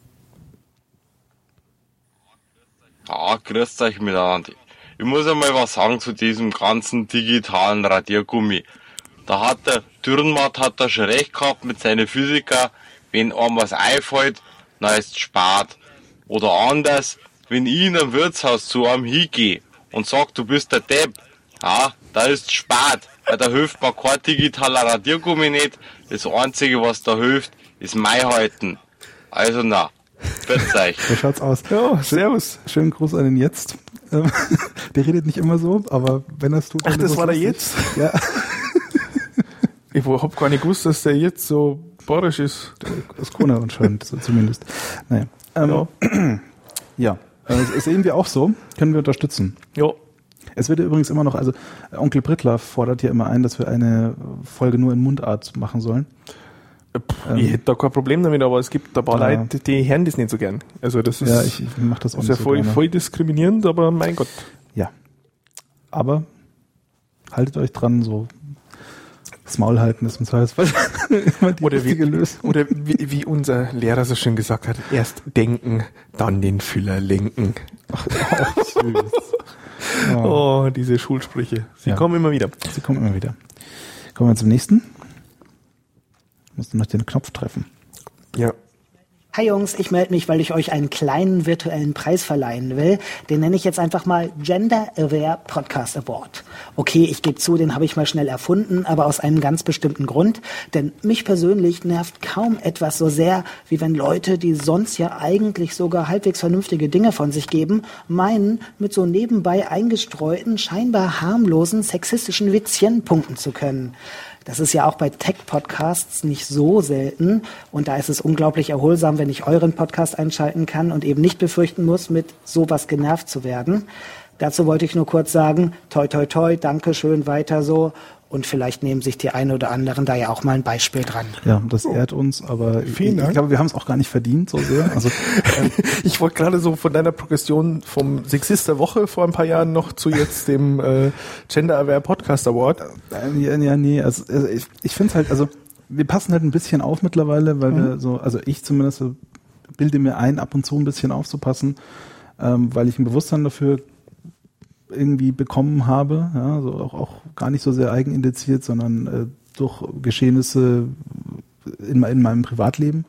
Ja, grüßt euch miteinander. Ich muss einmal was sagen zu diesem ganzen digitalen Radiergummi. Da hat der Dürrenmatt schon recht gehabt mit seinen Physiker, wenn einem was einfällt, na ist spart. Oder anders, wenn ich in einem Wirtshaus zu einem hingehe und sag, du bist der Depp, ja, da ist spart, weil da hilft mir kein digitaler Radiergummi nicht. Das Einzige, was da hilft, ist mein Halten. Also na, bitte euch. So schaut's aus. Ja, servus. Schönen Gruß an den Jetzt. Der redet nicht immer so, aber wenn er es tut... Ach, das war der Jetzt? Ja. Ich hab gar nicht gewusst, dass der Jetzt so borisch ist. Aus Kona anscheinend, so zumindest. Naja. Ja, das sehen wir auch so. Können wir unterstützen. Ja. Es wird ja übrigens immer noch, also Onkel Brittler fordert ja immer ein, dass wir eine Folge nur in Mundart machen sollen. Ich hätte da kein Problem damit, aber es gibt ein paar Leute, die hören das nicht so gern. Also das ist, ja, ich mache das auch ist nicht ja so voll diskriminierend, aber mein Gott. Ja. Aber haltet euch dran, so das Maul halten ist im Zweifelsfall immer die richtige Lösung. Oder wie unser Lehrer so schön gesagt hat, erst denken, dann den Füller lenken. Ach, süß. Oh, diese Schulsprüche. Sie kommen immer wieder. Sie kommen immer wieder. Kommen wir zum nächsten. Musst du noch den Knopf treffen. Ja. Hi Jungs, ich melde mich, weil ich euch einen kleinen virtuellen Preis verleihen will. Den nenne ich jetzt einfach mal Gender Aware Podcast Award. Okay, ich gebe zu, den habe ich mal schnell erfunden, aber aus einem ganz bestimmten Grund. Denn mich persönlich nervt kaum etwas so sehr, wie wenn Leute, die sonst ja eigentlich sogar halbwegs vernünftige Dinge von sich geben, meinen, mit so nebenbei eingestreuten, scheinbar harmlosen, sexistischen Witzchen punkten zu können. Das ist ja auch bei Tech-Podcasts nicht so selten und da ist es unglaublich erholsam, wenn ich euren Podcast einschalten kann und eben nicht befürchten muss, mit sowas genervt zu werden. Dazu wollte ich nur kurz sagen, toi toi toi, danke schön, weiter so und vielleicht nehmen sich die einen oder anderen da ja auch mal ein Beispiel dran. Ja, das ehrt uns, aber ich glaube, wir haben es auch gar nicht verdient so sehr. Also ich wollte gerade so von deiner Progression vom Sexist der Woche vor ein paar Jahren noch zu jetzt dem Gender Aware Podcast Award. Nee, also ich finde es halt, also wir passen halt ein bisschen auf mittlerweile, weil wir so, also ich zumindest bilde mir ein, ab und zu ein bisschen aufzupassen, weil ich ein Bewusstsein dafür irgendwie bekommen habe, ja, also auch gar nicht so sehr eigenindiziert, sondern durch Geschehnisse in meinem Privatleben.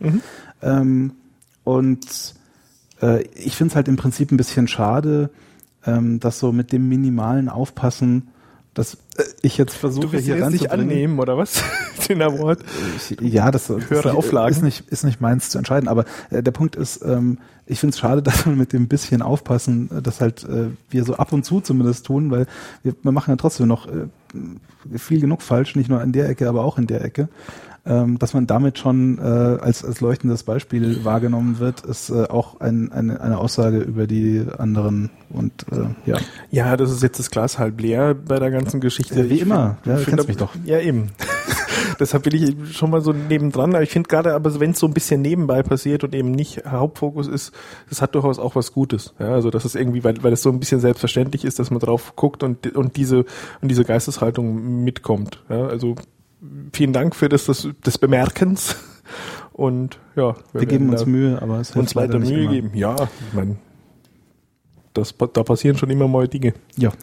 Und ich finde es halt im Prinzip ein bisschen schade, dass so mit dem minimalen Aufpassen, dass ich jetzt versuche, hier ranzubringen. Nicht annehmen, oder was? Den Award? Ja, das höhere Auflagen. Ist nicht meins zu entscheiden, aber der Punkt ist, ich finde es schade, dass wir mit dem bisschen aufpassen, dass halt wir so ab und zu zumindest tun, weil wir machen ja trotzdem noch viel genug falsch, nicht nur in der Ecke, aber auch in der Ecke. Dass man damit schon als leuchtendes Beispiel wahrgenommen wird, ist auch eine Aussage über die anderen und ja. Ja, das ist jetzt das Glas halb leer bei der ganzen Geschichte. Wie immer, ja, du kennst mich doch. Ja, eben. Deshalb bin ich schon mal so nebendran, aber ich finde gerade, aber wenn es so ein bisschen nebenbei passiert und eben nicht Hauptfokus ist, das hat durchaus auch was Gutes. Ja, also das ist irgendwie, weil es so ein bisschen selbstverständlich ist, dass man drauf guckt und diese Geisteshaltung mitkommt. Ja, also vielen Dank für des Bemerkens und ja. Wir geben uns Mühe, aber es uns weiter Mühe geben. Ja, ich meine, da passieren schon immer mal Dinge. Ja.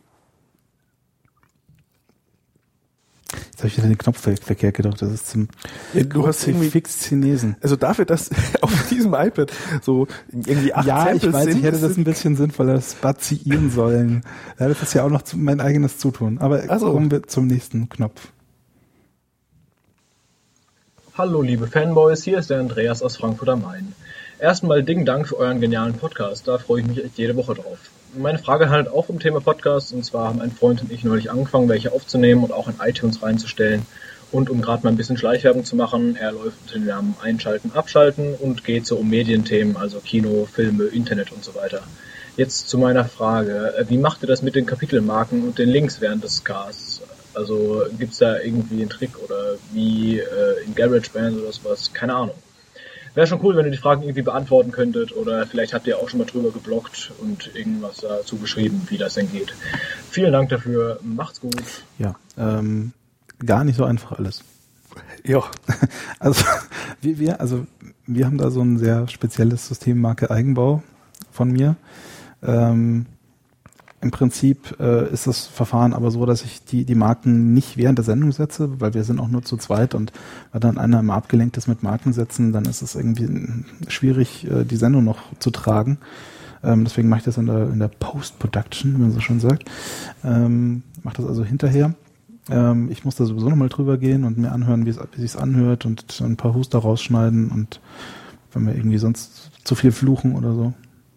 Jetzt habe ich wieder den Knopf verkehrt gedacht. Das ist zum du hast irgendwie fix Chinesen. Also dafür, dass auf diesem iPad so irgendwie 8 Samples ich weiß, sind, ich hätte das ein bisschen sinnvoller spazieren sollen. Ja, das ist ja auch noch mein eigenes Zutun. Aber kommen wir zum nächsten Knopf. Hallo liebe Fanboys, hier ist der Andreas aus Frankfurt am Main. Erstmal dicken Dank für euren genialen Podcast, da freue ich mich echt jede Woche drauf. Meine Frage handelt auch vom Thema Podcast, und zwar haben ein Freund und ich neulich angefangen, welche aufzunehmen und auch in iTunes reinzustellen. Und um gerade mal ein bisschen Schleichwerbung zu machen, er läuft unter dem Namen Einschalten, Abschalten und geht so um Medienthemen, also Kino, Filme, Internet und so weiter. Jetzt zu meiner Frage, wie macht ihr das mit den Kapitelmarken und den Links während des Casts? Also gibt's da irgendwie einen Trick oder wie in GarageBand oder sowas? Keine Ahnung. Wäre schon cool, wenn ihr die Fragen irgendwie beantworten könntet oder vielleicht habt ihr auch schon mal drüber gebloggt und irgendwas dazu geschrieben, wie das denn geht. Vielen Dank dafür, macht's gut. Ja, gar nicht so einfach alles. Ja. Also wir haben da so ein sehr spezielles System Marke Eigenbau von mir. Im Prinzip ist das Verfahren aber so, dass ich die Marken nicht während der Sendung setze, weil wir sind auch nur zu zweit und wenn dann einer immer abgelenkt ist mit Markensätzen, dann ist es irgendwie schwierig, die Sendung noch zu tragen. Deswegen mache ich das in der Post-Production, wie man so schön sagt. Mache das also hinterher. Ich muss da sowieso nochmal drüber gehen und mir anhören, wie es sich anhört und ein paar Huster rausschneiden und wenn wir irgendwie sonst zu viel fluchen oder so.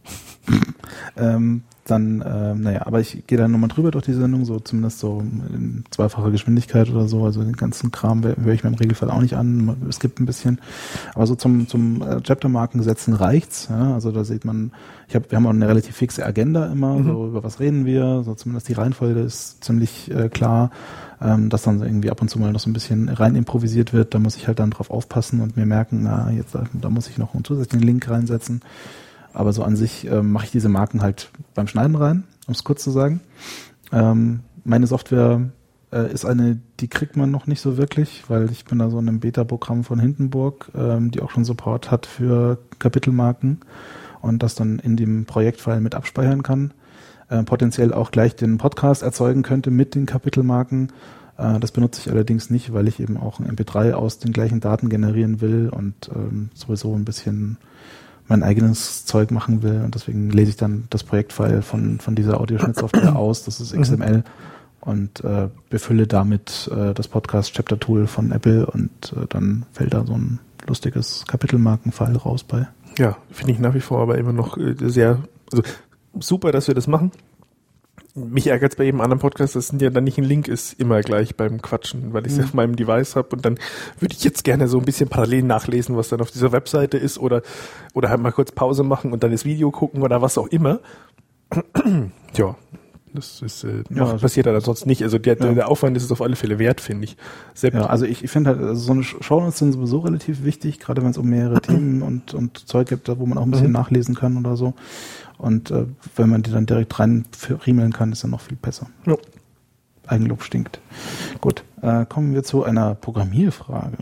Aber ich gehe dann nochmal drüber durch die Sendung, so zumindest so in zweifacher Geschwindigkeit oder so, also den ganzen Kram höre ich mir im Regelfall auch nicht an, es gibt ein bisschen, aber so zum Chaptermarken setzen reicht's, ja, also da sieht man, wir haben auch eine relativ fixe Agenda immer, so über was reden wir, so zumindest die Reihenfolge ist ziemlich klar, dass dann irgendwie ab und zu mal noch so ein bisschen rein improvisiert wird, da muss ich halt dann drauf aufpassen und mir merken, jetzt da muss ich noch einen zusätzlichen Link reinsetzen. Aber so an sich mache ich diese Marken halt beim Schneiden rein, um es kurz zu sagen. Meine Software ist die kriegt man noch nicht so wirklich, weil ich bin da so in einem Beta-Programm von Hindenburg, die auch schon Support hat für Kapitelmarken und das dann in dem Projektfile mit abspeichern kann. Potenziell auch gleich den Podcast erzeugen könnte mit den Kapitelmarken. Das benutze ich allerdings nicht, weil ich eben auch ein MP3 aus den gleichen Daten generieren will und sowieso ein bisschen mein eigenes Zeug machen will und deswegen lese ich dann das Projektfile von dieser Audioschnittsoftware aus, das ist XML und befülle damit das Podcast-Chapter-Tool von Apple und dann fällt da so ein lustiges Kapitelmarken-File raus bei. Ja, finde ich nach wie vor aber immer noch super, dass wir das machen. Mich ärgert es bei jedem anderen Podcast, dass ja dann nicht ein Link ist, immer gleich beim Quatschen, weil ich es auf meinem Device habe und dann würde ich jetzt gerne so ein bisschen parallel nachlesen, was dann auf dieser Webseite ist oder halt mal kurz Pause machen und dann das Video gucken oder was auch immer. Ja, das ist passiert dann ansonsten nicht. Also der Aufwand ist es auf alle Fälle wert, finde ich. Also ich finde halt, also so eine Shownotes sind sowieso relativ wichtig, gerade wenn es um mehrere Themen und Zeug gibt, wo man auch ein bisschen nachlesen kann oder so. Und wenn man die dann direkt reinriemeln kann, ist dann noch viel besser. Ja. Eigenlob stinkt. Gut, kommen wir zu einer Programmierfrage.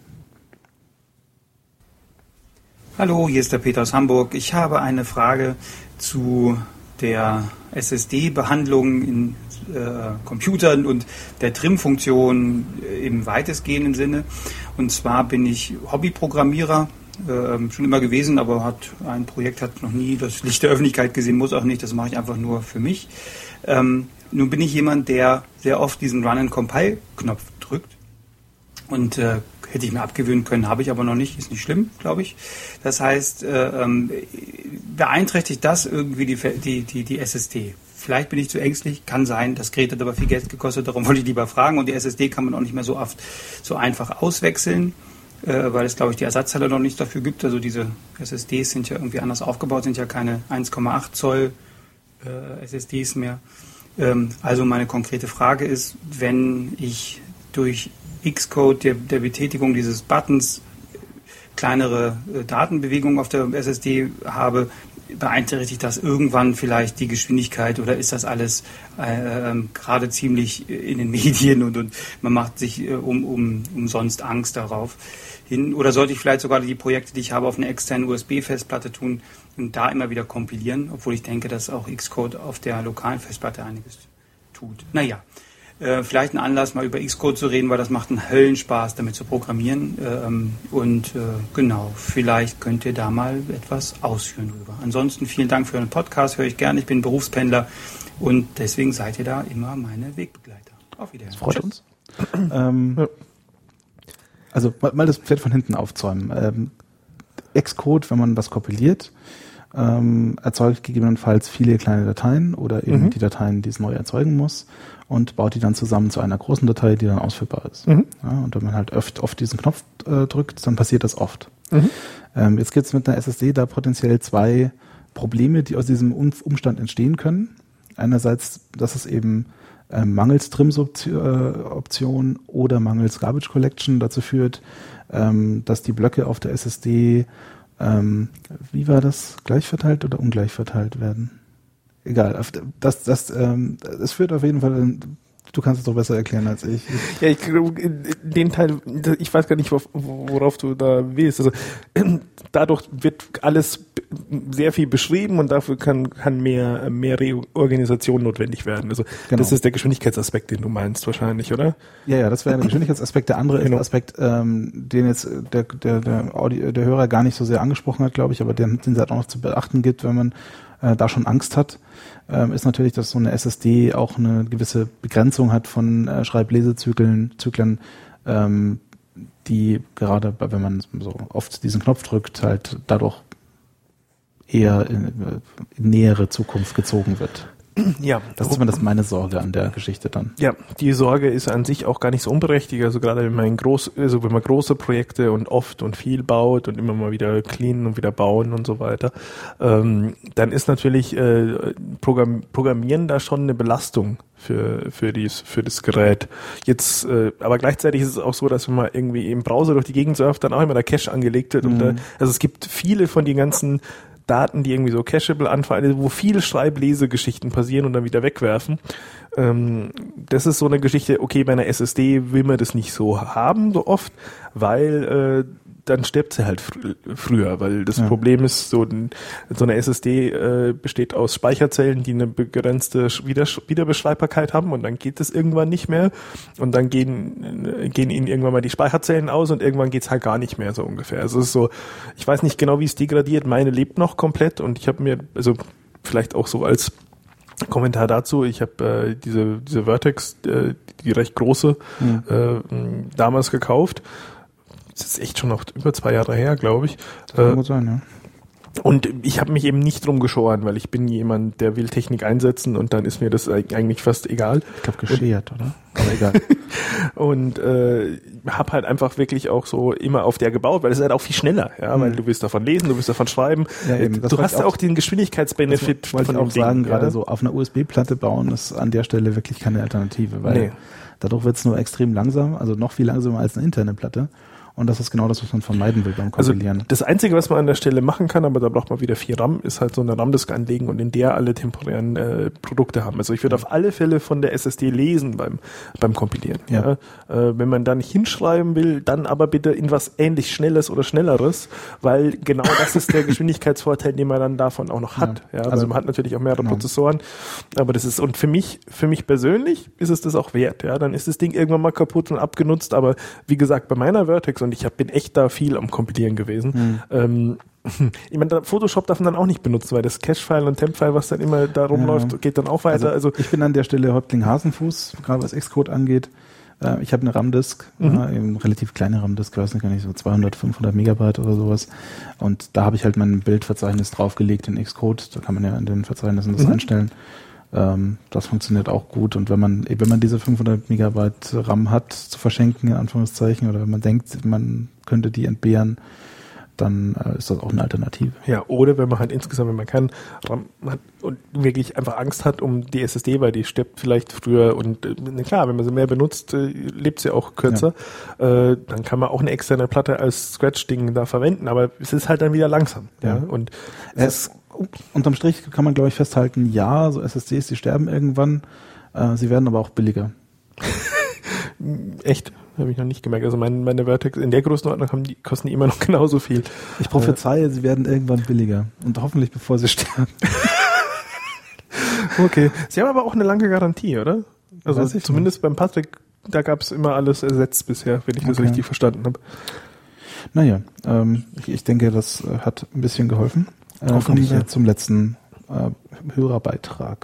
Hallo, hier ist der Peter aus Hamburg. Ich habe eine Frage zu der SSD-Behandlung in Computern und der Trim-Funktion im weitestgehenden Sinne. Und zwar bin ich Hobbyprogrammierer, schon immer gewesen, aber ein Projekt hat noch nie das Licht der Öffentlichkeit gesehen, muss auch nicht, das mache ich einfach nur für mich. Nun bin ich jemand, der sehr oft diesen Run-and-Compile-Knopf drückt und hätte ich mir abgewöhnen können, habe ich aber noch nicht, ist nicht schlimm, glaube ich. Das heißt, beeinträchtigt das irgendwie die SSD? Vielleicht bin ich zu ängstlich, kann sein, das Gerät hat aber viel Geld gekostet, darum wollte ich lieber fragen und die SSD kann man auch nicht mehr so oft so einfach auswechseln, weil es, glaube ich, die Ersatzteile noch nicht dafür gibt. Also diese SSDs sind ja irgendwie anders aufgebaut, sind ja keine 1,8 Zoll SSDs mehr. Also meine konkrete Frage ist, wenn ich durch Xcode der Betätigung dieses Buttons kleinere Datenbewegungen auf der SSD habe, beeinträchtigt das irgendwann vielleicht die Geschwindigkeit oder ist das alles gerade ziemlich in den Medien und man macht sich umsonst Angst darauf hin? Oder sollte ich vielleicht sogar die Projekte, die ich habe, auf eine externe USB-Festplatte tun und da immer wieder kompilieren, obwohl ich denke, dass auch Xcode auf der lokalen Festplatte einiges tut. Naja, vielleicht ein Anlass, mal über Xcode zu reden, weil das macht einen Höllenspaß, damit zu programmieren. Genau, vielleicht könnt ihr da mal etwas ausführen drüber. Ansonsten vielen Dank für euren Podcast, höre ich gerne. Ich bin Berufspendler und deswegen seid ihr da immer meine Wegbegleiter. Auf Wiedersehen. Das freut uns. Also mal das Pferd von hinten aufzäumen. Xcode, wenn man das kompiliert, erzeugt gegebenenfalls viele kleine Dateien oder eben die Dateien, die es neu erzeugen muss und baut die dann zusammen zu einer großen Datei, die dann ausführbar ist. Ja, und wenn man halt oft diesen Knopf drückt, dann passiert das oft. Jetzt gibt es mit einer SSD da potenziell zwei Probleme, die aus diesem Umstand entstehen können. Einerseits, dass es eben mangels Trim-Option oder mangels Garbage Collection dazu führt, dass die Blöcke auf der SSD wie war das? Gleich verteilt oder ungleich verteilt werden? Egal. Das führt auf jeden Fall, du kannst es doch besser erklären als ich. Ja, den Teil, ich weiß gar nicht, worauf du da willst. Also dadurch wird alles sehr viel beschrieben und dafür kann mehr Reorganisation notwendig werden. Also Das ist der Geschwindigkeitsaspekt, den du meinst wahrscheinlich, oder? Ja, das wäre der Geschwindigkeitsaspekt. Der andere ist der Aspekt, den jetzt der Hörer gar nicht so sehr angesprochen hat, glaube ich, aber den es halt auch noch zu beachten gibt, wenn man da schon Angst hat, ist natürlich, dass so eine SSD auch eine gewisse Begrenzung hat von Schreib-Lesezyklen, die gerade, wenn man so oft diesen Knopf drückt, halt dadurch eher in nähere Zukunft gezogen wird. Ja, das ist zumindest meine Sorge an der Geschichte dann. Ja, die Sorge ist an sich auch gar nicht so unberechtigt. Also gerade wenn man große Projekte und oft und viel baut und immer mal wieder cleanen und wieder bauen und so weiter, dann ist natürlich Programmieren da schon eine Belastung für das Gerät. Jetzt, aber gleichzeitig ist es auch so, dass wenn man irgendwie im Browser durch die Gegend surft, dann auch immer der Cache angelegt wird. Und also es gibt viele von den ganzen Daten, die irgendwie so cacheable anfallen, wo viele Schreiblesegeschichten passieren und dann wieder wegwerfen. Das ist so eine Geschichte, okay, bei einer SSD will man das nicht so haben, so oft, weil dann stirbt sie halt früher, weil das Problem ist, so eine SSD besteht aus Speicherzellen, die eine begrenzte Wiederbeschreibbarkeit haben und dann geht es irgendwann nicht mehr und dann gehen ihnen irgendwann mal die Speicherzellen aus und irgendwann geht's halt gar nicht mehr, so ungefähr. Also es ist so, ich weiß nicht genau, wie es degradiert, meine lebt noch komplett und ich habe mir, also vielleicht auch so als Kommentar dazu, ich habe diese Vertex, die recht große, damals gekauft. Das ist echt schon noch über 2 Jahre her, glaube ich. Kann gut sein, ja. Und ich habe mich eben nicht drum geschoren, weil ich bin jemand, der will Technik einsetzen und dann ist mir das eigentlich fast egal. Ich glaube geschert, oder? Aber egal. Und habe halt einfach wirklich auch so immer auf der gebaut, weil es ist halt auch viel schneller, ja, weil du willst davon lesen, du willst davon schreiben. Ja, eben. Du hast auch den Geschwindigkeitsbenefit von dem Ding. Sagen, gerade so auf einer USB-Platte bauen ist an der Stelle wirklich keine Alternative, weil dadurch wird es nur extrem langsam, also noch viel langsamer als eine interne Platte. Und das ist genau das, was man vermeiden will beim Kompilieren. Also das Einzige, was man an der Stelle machen kann, aber da braucht man wieder 4 RAM, ist halt so eine RAM-Disk anlegen und in der alle temporären Produkte haben. Also ich würde auf alle Fälle von der SSD lesen beim Kompilieren. Ja. Wenn man da nicht hinschreiben will, dann aber bitte in was ähnlich Schnelles oder Schnelleres, weil genau das ist der Geschwindigkeitsvorteil, den man dann davon auch noch hat. Ja, also man hat natürlich auch mehrere Prozessoren, aber das ist, und für mich persönlich ist es das auch wert. Ja, dann ist das Ding irgendwann mal kaputt und abgenutzt, aber wie gesagt, bei meiner Vertex, und ich bin echt da viel am Kompilieren gewesen. Ich meine, Photoshop darf man dann auch nicht benutzen, weil das Cache-File und Temp-File, was dann immer da rumläuft, geht dann auch weiter. Also ich bin an der Stelle Häuptling Hasenfuß, gerade was Xcode angeht. Ich habe eine RAM-Disk, eben relativ kleine RAM-Disk, weiß nicht, gar nicht so 200, 500 Megabyte oder sowas. Und da habe ich halt mein Bildverzeichnis draufgelegt in Xcode. Da kann man ja in den Verzeichnissen das einstellen. Das funktioniert auch gut, und wenn man diese 500 Megabyte RAM hat, zu verschenken, in Anführungszeichen, oder wenn man denkt, man könnte die entbehren, dann ist das auch eine Alternative. Ja, oder wenn man halt insgesamt, wenn man keinen RAM hat und wirklich einfach Angst hat um die SSD, weil die stirbt vielleicht früher, und klar, wenn man sie mehr benutzt, lebt sie auch kürzer, dann kann man auch eine externe Platte als Scratch-Ding da verwenden, aber es ist halt dann wieder langsam. Ja. Und unterm Strich kann man, glaube ich, festhalten, ja, so SSDs, die sterben irgendwann, sie werden aber auch billiger. Echt? Habe ich noch nicht gemerkt. Also meine Vertex in der Größenordnung kosten die immer noch genauso viel. Ich prophezeie, sie werden irgendwann billiger. Und hoffentlich bevor sie sterben. Okay. Sie haben aber auch eine lange Garantie, oder? Also zumindest beim Patrick, da gab es immer alles ersetzt bisher, wenn ich das richtig verstanden habe. Naja, ich denke, das hat ein bisschen geholfen. Kommen wir zum letzten Hörerbeitrag.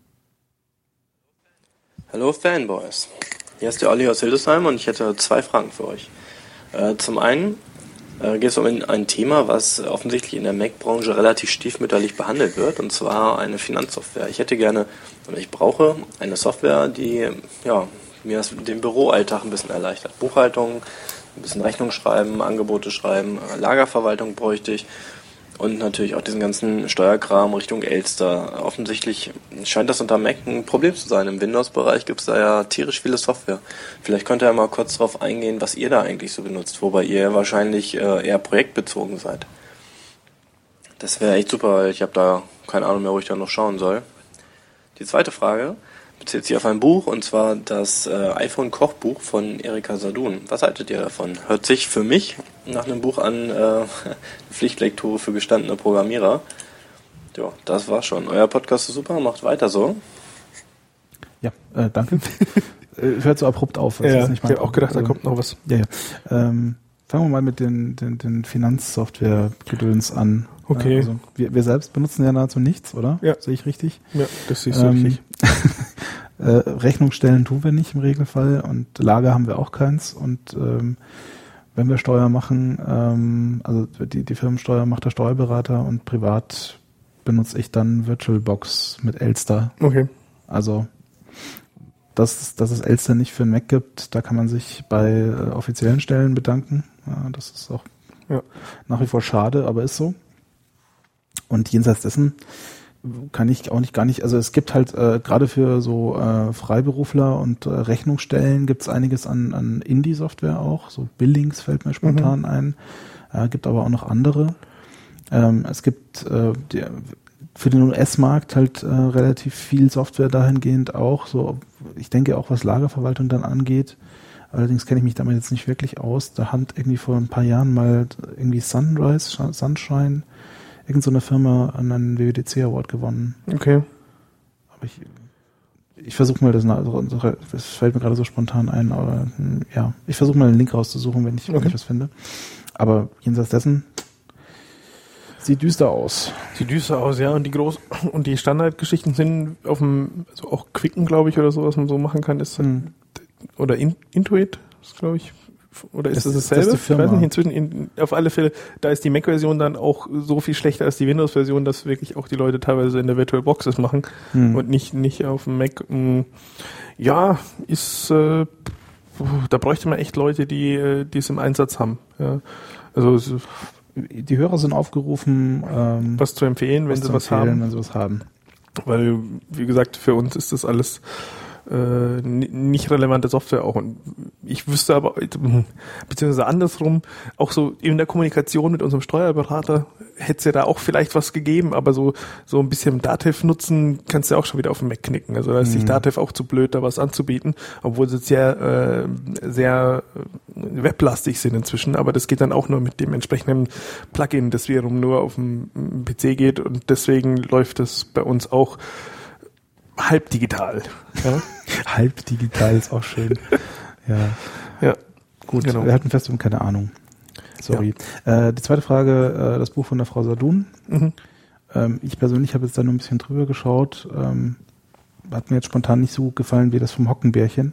Hallo Fanboys. Hier ist der Olli aus Hildesheim und ich hätte 2 Fragen für euch. Zum einen geht es um ein Thema, was offensichtlich in der Mac-Branche relativ stiefmütterlich behandelt wird, und zwar eine Finanzsoftware. Ich brauche eine Software, die mir den Büroalltag ein bisschen erleichtert. Buchhaltung, ein bisschen Rechnung schreiben, Angebote schreiben, Lagerverwaltung bräuchte ich. Und natürlich auch diesen ganzen Steuerkram Richtung Elster. Offensichtlich scheint das unter Mac ein Problem zu sein. Im Windows-Bereich gibt es da ja tierisch viele Software. Vielleicht könnt ihr ja mal kurz darauf eingehen, was ihr da eigentlich so benutzt, wobei ihr wahrscheinlich eher projektbezogen seid. Das wäre echt super, weil ich habe da keine Ahnung mehr, wo ich da noch schauen soll. Die zweite Frage bezieht sich auf ein Buch, und zwar das iPhone-Kochbuch von Erika Sadun. Was haltet ihr davon? Hört sich für mich nach einem Buch an, Pflichtlektüre für gestandene Programmierer. Ja, das war's schon. Euer Podcast ist super, macht weiter so. Ja, danke. Hört so abrupt auf. Ja, ich habe auch gedacht, da kommt noch was. Ja. Fangen wir mal mit den Finanzsoftware-Gedöns an. Okay. Also wir selbst benutzen ja nahezu nichts, oder? Ja. Sehe ich richtig? Ja, das siehst du richtig. Rechnung stellen tun wir nicht im Regelfall, und Lager haben wir auch keins, und wenn wenn wir Steuer machen, also die Firmensteuer macht der Steuerberater und privat benutze ich dann VirtualBox mit Elster. Okay. Also, dass es Elster nicht für einen Mac gibt, da kann man sich bei offiziellen Stellen bedanken. Ja, das ist auch nach wie vor schade, aber ist so. Und jenseits dessen kann ich auch gar nicht, also es gibt halt gerade für so Freiberufler und Rechnungsstellen gibt es einiges an Indie-Software auch, so Billings fällt mir spontan ein, gibt aber auch noch andere. Es gibt für den US-Markt halt relativ viel Software dahingehend auch, so ich denke auch was Lagerverwaltung dann angeht. Allerdings kenne ich mich damit jetzt nicht wirklich aus. Da hat irgendwie vor ein paar Jahren mal irgendwie Sunshine, irgend so eine Firma an einen WWDC Award gewonnen. Okay. Aber ich versuche mal das fällt mir gerade so spontan ein, aber ja, ich versuche mal einen Link rauszusuchen, wenn ich was finde. Aber jenseits dessen sieht düster aus. Sieht düster aus, ja. Und die Standardgeschichten sind auf dem, also auch Quicken, glaube ich, oder so, was man so machen kann, ist oder Intuit, ist glaube ich, oder ist das dasselbe? Das ist die Firma. Ich weiß nicht, inzwischen, auf alle Fälle, da ist die Mac-Version dann auch so viel schlechter als die Windows-Version, dass wirklich auch die Leute teilweise in der VirtualBox das machen und nicht auf dem Mac. Ja, ist, da bräuchte man echt Leute, die es im Einsatz haben. Ja. Also die Hörer sind aufgerufen, was zu empfehlen, wenn sie was haben. Weil, wie gesagt, für uns ist das alles nicht relevante Software auch. Und ich wüsste aber, beziehungsweise andersrum, auch so in der Kommunikation mit unserem Steuerberater hätte es ja da auch vielleicht was gegeben, aber so ein bisschen Dativ nutzen kannst du ja auch schon wieder auf den Mac knicken. Also da ist sich Dativ auch zu blöd, da was anzubieten, obwohl sie sehr weblastig sind inzwischen, aber das geht dann auch nur mit dem entsprechenden Plugin, das wiederum nur auf dem PC geht und deswegen läuft das bei uns auch halb digital. Ja? Halb digital ist auch schön. Ja. Gut, genau. Wir hatten fest, wir haben keine Ahnung. Sorry. Ja. Die zweite Frage, das Buch von der Frau Sadun. Ich persönlich habe jetzt da nur ein bisschen drüber geschaut. Hat mir jetzt spontan nicht so gut gefallen wie das vom Hockenbärchen.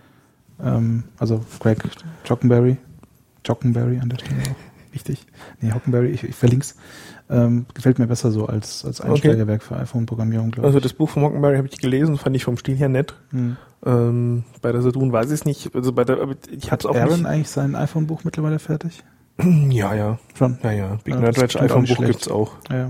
Also Greg Jockenberry an der Stelle auch. Wichtig. Nee, Hockenberry, ich verlinke es. Gefällt mir besser so als Einsteigerwerk für iPhone-Programmierung, glaube ich. Also das Buch von Hockenberry habe ich gelesen, fand ich vom Stil her nett. Bei der Sadun weiß ich es nicht. Also ich habe es auch Aaron nicht. Eigentlich sein iPhone-Buch mittlerweile fertig? Ja. Schon? Ja. Big Nerdwatch iPhone-Buch gibt's auch. Ja.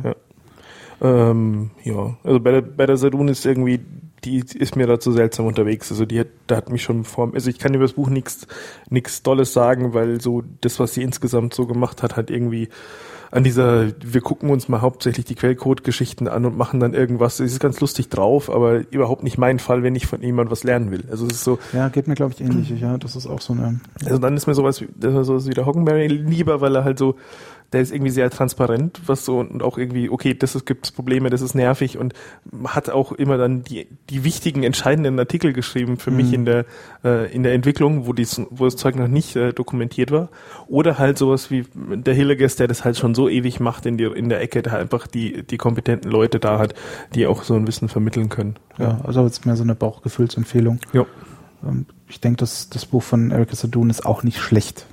Also bei der Sadun ist irgendwie, die ist mir dazu seltsam unterwegs. Also da hat mich schon also ich kann über das Buch nichts Dolles sagen, weil so das, was sie insgesamt so gemacht hat irgendwie an wir gucken uns mal hauptsächlich die Quellcode-Geschichten an und machen dann irgendwas. Es ist ganz lustig drauf, aber überhaupt nicht mein Fall, wenn ich von jemandem was lernen will. Also es ist so. Ja, geht mir, glaube ich, ähnlich. Ja, das ist auch so eine. Also dann ist mir sowas wie der Hockenberry lieber, weil er halt so, der ist irgendwie sehr transparent, was so und auch irgendwie, okay, gibt's Probleme, das ist nervig und hat auch immer dann die wichtigen, entscheidenden Artikel geschrieben für mich in der Entwicklung, wo das Zeug noch nicht dokumentiert war. Oder halt sowas wie der Hillegas, der das halt schon so ewig macht in der Ecke, der einfach die kompetenten Leute da hat, die auch so ein Wissen vermitteln können. Ja, also jetzt mehr so eine Bauchgefühlsempfehlung. Ja. Ich denke, das Buch von Erika Sadun ist auch nicht schlecht.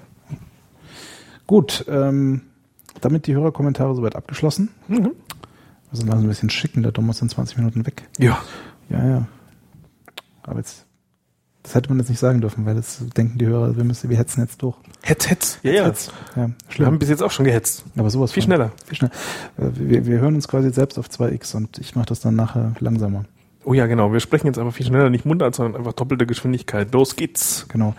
Gut, damit die Hörerkommentare soweit abgeschlossen. Also mal so ein bisschen schicken, der Dom ist in 20 Minuten weg. Ja. Ja. Aber das hätte man jetzt nicht sagen dürfen, weil das denken die Hörer, wir hetzen jetzt durch. Hetz. Ja. Wir haben bis jetzt auch schon gehetzt. Aber sowas viel schneller. Wir hören uns quasi selbst auf 2x und ich mache das dann nachher langsamer. Oh ja, genau. Wir sprechen jetzt einfach viel schneller, nicht Mundart, sondern einfach doppelte Geschwindigkeit. Los geht's. Genau.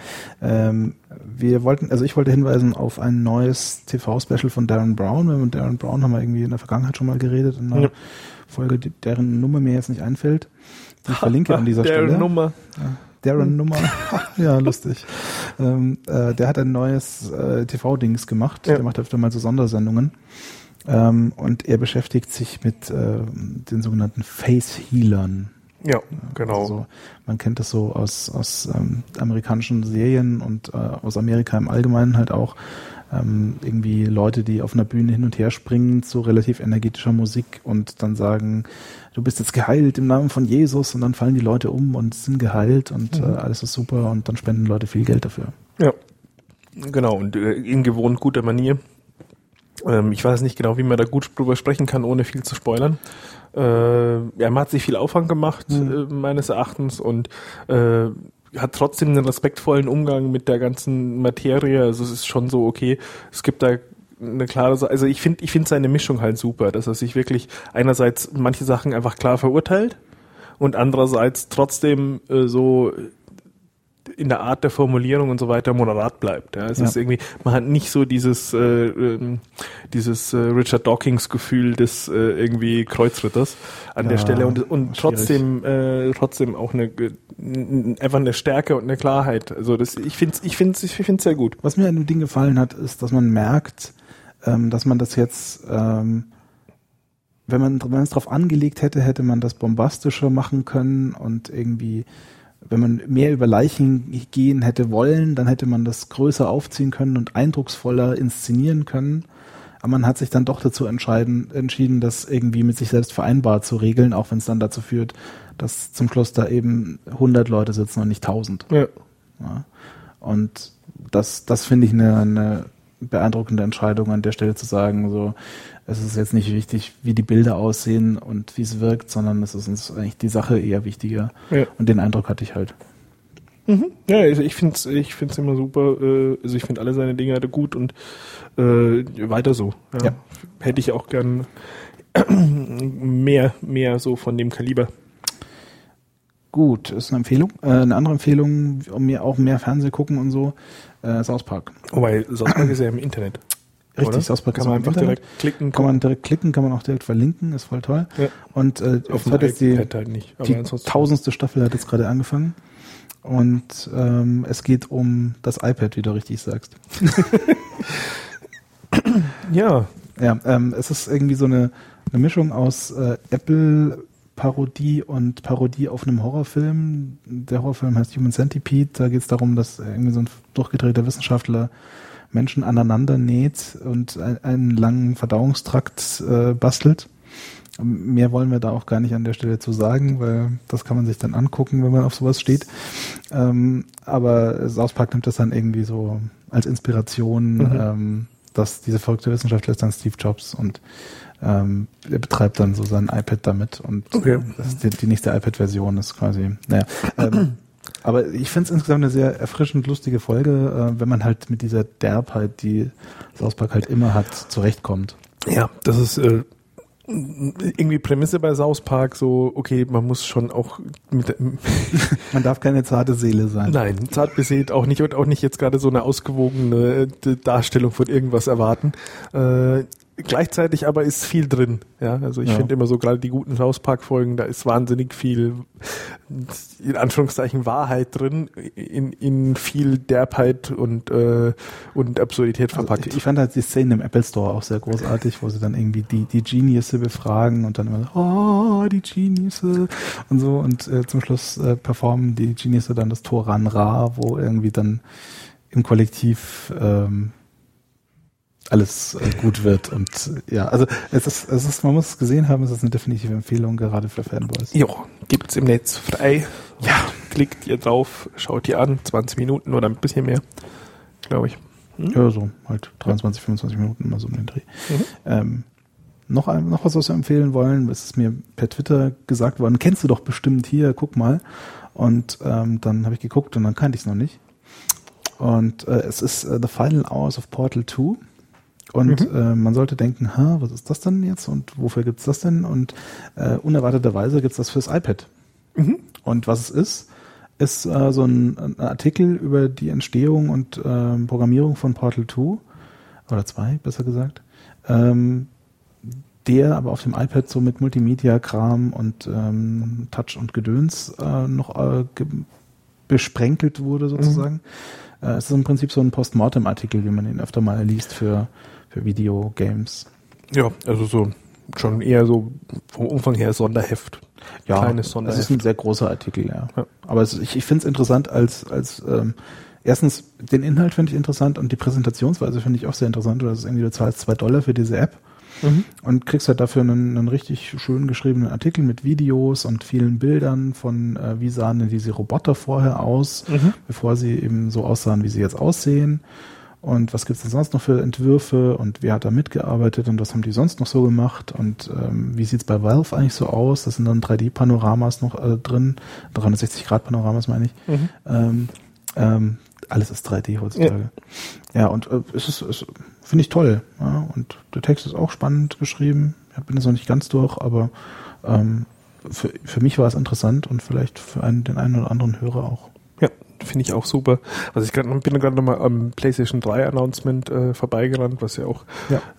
Ich wollte hinweisen auf ein neues TV-Special von Darren Brown. Mit Darren Brown haben wir irgendwie in der Vergangenheit schon mal geredet, in einer Folge, deren Nummer mir jetzt nicht einfällt. Die ich verlinke an dieser Stelle. Darren Nummer. Ja, lustig. Der hat ein neues TV-Dings gemacht. Der macht öfter mal so Sondersendungen. Und er beschäftigt sich mit den sogenannten Face-Healern. Ja, genau. Also, man kennt das so aus amerikanischen Serien und aus Amerika im Allgemeinen halt auch. Irgendwie Leute, die auf einer Bühne hin und her springen zu relativ energetischer Musik und dann sagen, du bist jetzt geheilt im Namen von Jesus und dann fallen die Leute um und sind geheilt und alles ist super und dann spenden Leute viel Geld dafür. Ja. Genau, und in gewohnt guter Manier. Ich weiß nicht genau, wie man da gut drüber sprechen kann, ohne viel zu spoilern. Man hat sich viel Aufwand gemacht, meines Erachtens, und hat trotzdem einen respektvollen Umgang mit der ganzen Materie. Also es ist schon so, okay, es gibt da eine klare, also ich finde seine Mischung halt super, dass er sich wirklich einerseits manche Sachen einfach klar verurteilt und andererseits trotzdem so in der Art der Formulierung und so weiter moderat bleibt. Ja. Es ist irgendwie, man hat nicht so dieses Richard Dawkins-Gefühl des irgendwie Kreuzritters an der Stelle und trotzdem auch einfach eine Stärke und eine Klarheit. Also ich finde sehr gut. Was mir an dem Ding gefallen hat, ist, dass man merkt, dass man das jetzt, wenn man es drauf angelegt hätte man das bombastischer machen können und irgendwie, wenn man mehr über Leichen gehen hätte wollen, dann hätte man das größer aufziehen können und eindrucksvoller inszenieren können. Aber man hat sich dann doch dazu entschieden, das irgendwie mit sich selbst vereinbar zu regeln, auch wenn es dann dazu führt, dass zum Schluss da eben 100 Leute sitzen und nicht 1000. Ja. Und das finde ich eine beeindruckende Entscheidung, an der Stelle zu sagen, so, es ist jetzt nicht wichtig, wie die Bilder aussehen und wie es wirkt, sondern es ist uns eigentlich die Sache eher wichtiger. Ja. Und den Eindruck hatte ich halt. Mhm. Ja, also ich find's immer super. Also ich finde alle seine Dinge gut und weiter so. Ja. Ja. Hätte ich auch gern mehr so von dem Kaliber. Gut, ist eine Empfehlung. Eine andere Empfehlung, um mir auch mehr Fernsehen gucken und so, South Park. Wobei, South Park ist ja im Internet. Richtig, South Park kann man einfach direkt klicken. Kann man direkt klicken, kann man auch direkt verlinken, ist voll toll. Ja. Und auf dem iPad halt nicht. Die 1000. Staffel hat jetzt gerade angefangen. Und es geht um das iPad, wie du richtig sagst. Ja. Ja, es ist irgendwie so eine Mischung aus Apple-Parodie und Parodie auf einem Horrorfilm. Der Horrorfilm heißt Human Centipede. Da geht es darum, dass irgendwie so ein durchgedrehter Wissenschaftler Menschen aneinander näht und einen langen Verdauungstrakt bastelt. Mehr wollen wir da auch gar nicht an der Stelle zu sagen, weil das kann man sich dann angucken, wenn man auf sowas steht. Aber South Park nimmt das dann irgendwie so als Inspiration, dass diese verrückte Wissenschaftler ist dann Steve Jobs und er betreibt dann so sein iPad damit und das ist die nächste iPad-Version ist quasi, aber ich finde es insgesamt eine sehr erfrischend lustige Folge, wenn man halt mit dieser Derbheit, die South Park halt immer hat, zurechtkommt. Ja, das ist irgendwie Prämisse bei South Park, so, okay, man muss schon auch man darf keine zarte Seele sein. Nein, zart besät auch nicht und auch nicht jetzt gerade so eine ausgewogene Darstellung von irgendwas erwarten. Gleichzeitig aber ist viel drin. Ja, also ich finde immer so gerade die guten South Park Folgen, da ist wahnsinnig viel, in Anführungszeichen, Wahrheit drin, in viel Derbheit und Absurdität verpackt. Also ich fand halt die Szene im Apple Store auch sehr großartig, wo sie dann irgendwie die Geniusse befragen und dann immer so, die Geniusse und so und zum Schluss performen die Geniusse dann das Toran Ra, wo irgendwie dann im Kollektiv alles gut wird und ja, also es ist, man muss es gesehen haben, es ist eine definitive Empfehlung, gerade für Fanboys. Jo, gibt's im Netz frei. Ja, klickt ihr drauf, schaut ihr an, 20 Minuten oder ein bisschen mehr, glaube ich. Ja, so halt 23, 25 Minuten immer so um den Dreh. Noch was wir empfehlen wollen, es ist mir per Twitter gesagt worden, kennst du doch bestimmt hier, guck mal. Und dann habe ich geguckt und dann kannte ich es noch nicht. Und es ist The Final Hours of Portal 2. Und man sollte denken, was ist das denn jetzt und wofür gibt's das denn? Und unerwarteterweise gibt's das fürs iPad. Und was es ist so ein Artikel über die Entstehung und Programmierung von Portal 2 oder 2, besser gesagt, der aber auf dem iPad so mit Multimedia-Kram und Touch und Gedöns noch besprenkelt wurde sozusagen. Es ist im Prinzip so ein Postmortem-Artikel, wie man ihn öfter mal liest für Videogames. Ja, also so schon eher so vom Umfang her Sonderheft. Ja, kleines Sonderheft. Es ist ein sehr großer Artikel, ja. Aber ich finde es interessant als erstens, den Inhalt finde ich interessant und die Präsentationsweise finde ich auch sehr interessant. Das ist irgendwie, du zahlst $2 für diese App und kriegst halt dafür einen richtig schön geschriebenen Artikel mit Videos und vielen Bildern von, wie sahen denn diese Roboter vorher aus, bevor sie eben so aussahen, wie sie jetzt aussehen. und was gibt es denn sonst noch für Entwürfe und wer hat da mitgearbeitet und was haben die sonst noch so gemacht und wie sieht es bei Valve eigentlich so aus? Das sind dann 3D-Panoramas noch drin, 360-Grad-Panoramas meine ich. Alles ist 3D heutzutage. Ja, und es finde ich toll. Ja? Und der Text ist auch spannend geschrieben. Ich bin jetzt noch nicht ganz durch, aber für mich war es interessant und vielleicht für den einen oder anderen Hörer auch. Ja, finde ich auch super. Also bin gerade nochmal am PlayStation 3 Announcement vorbeigerannt, was ja auch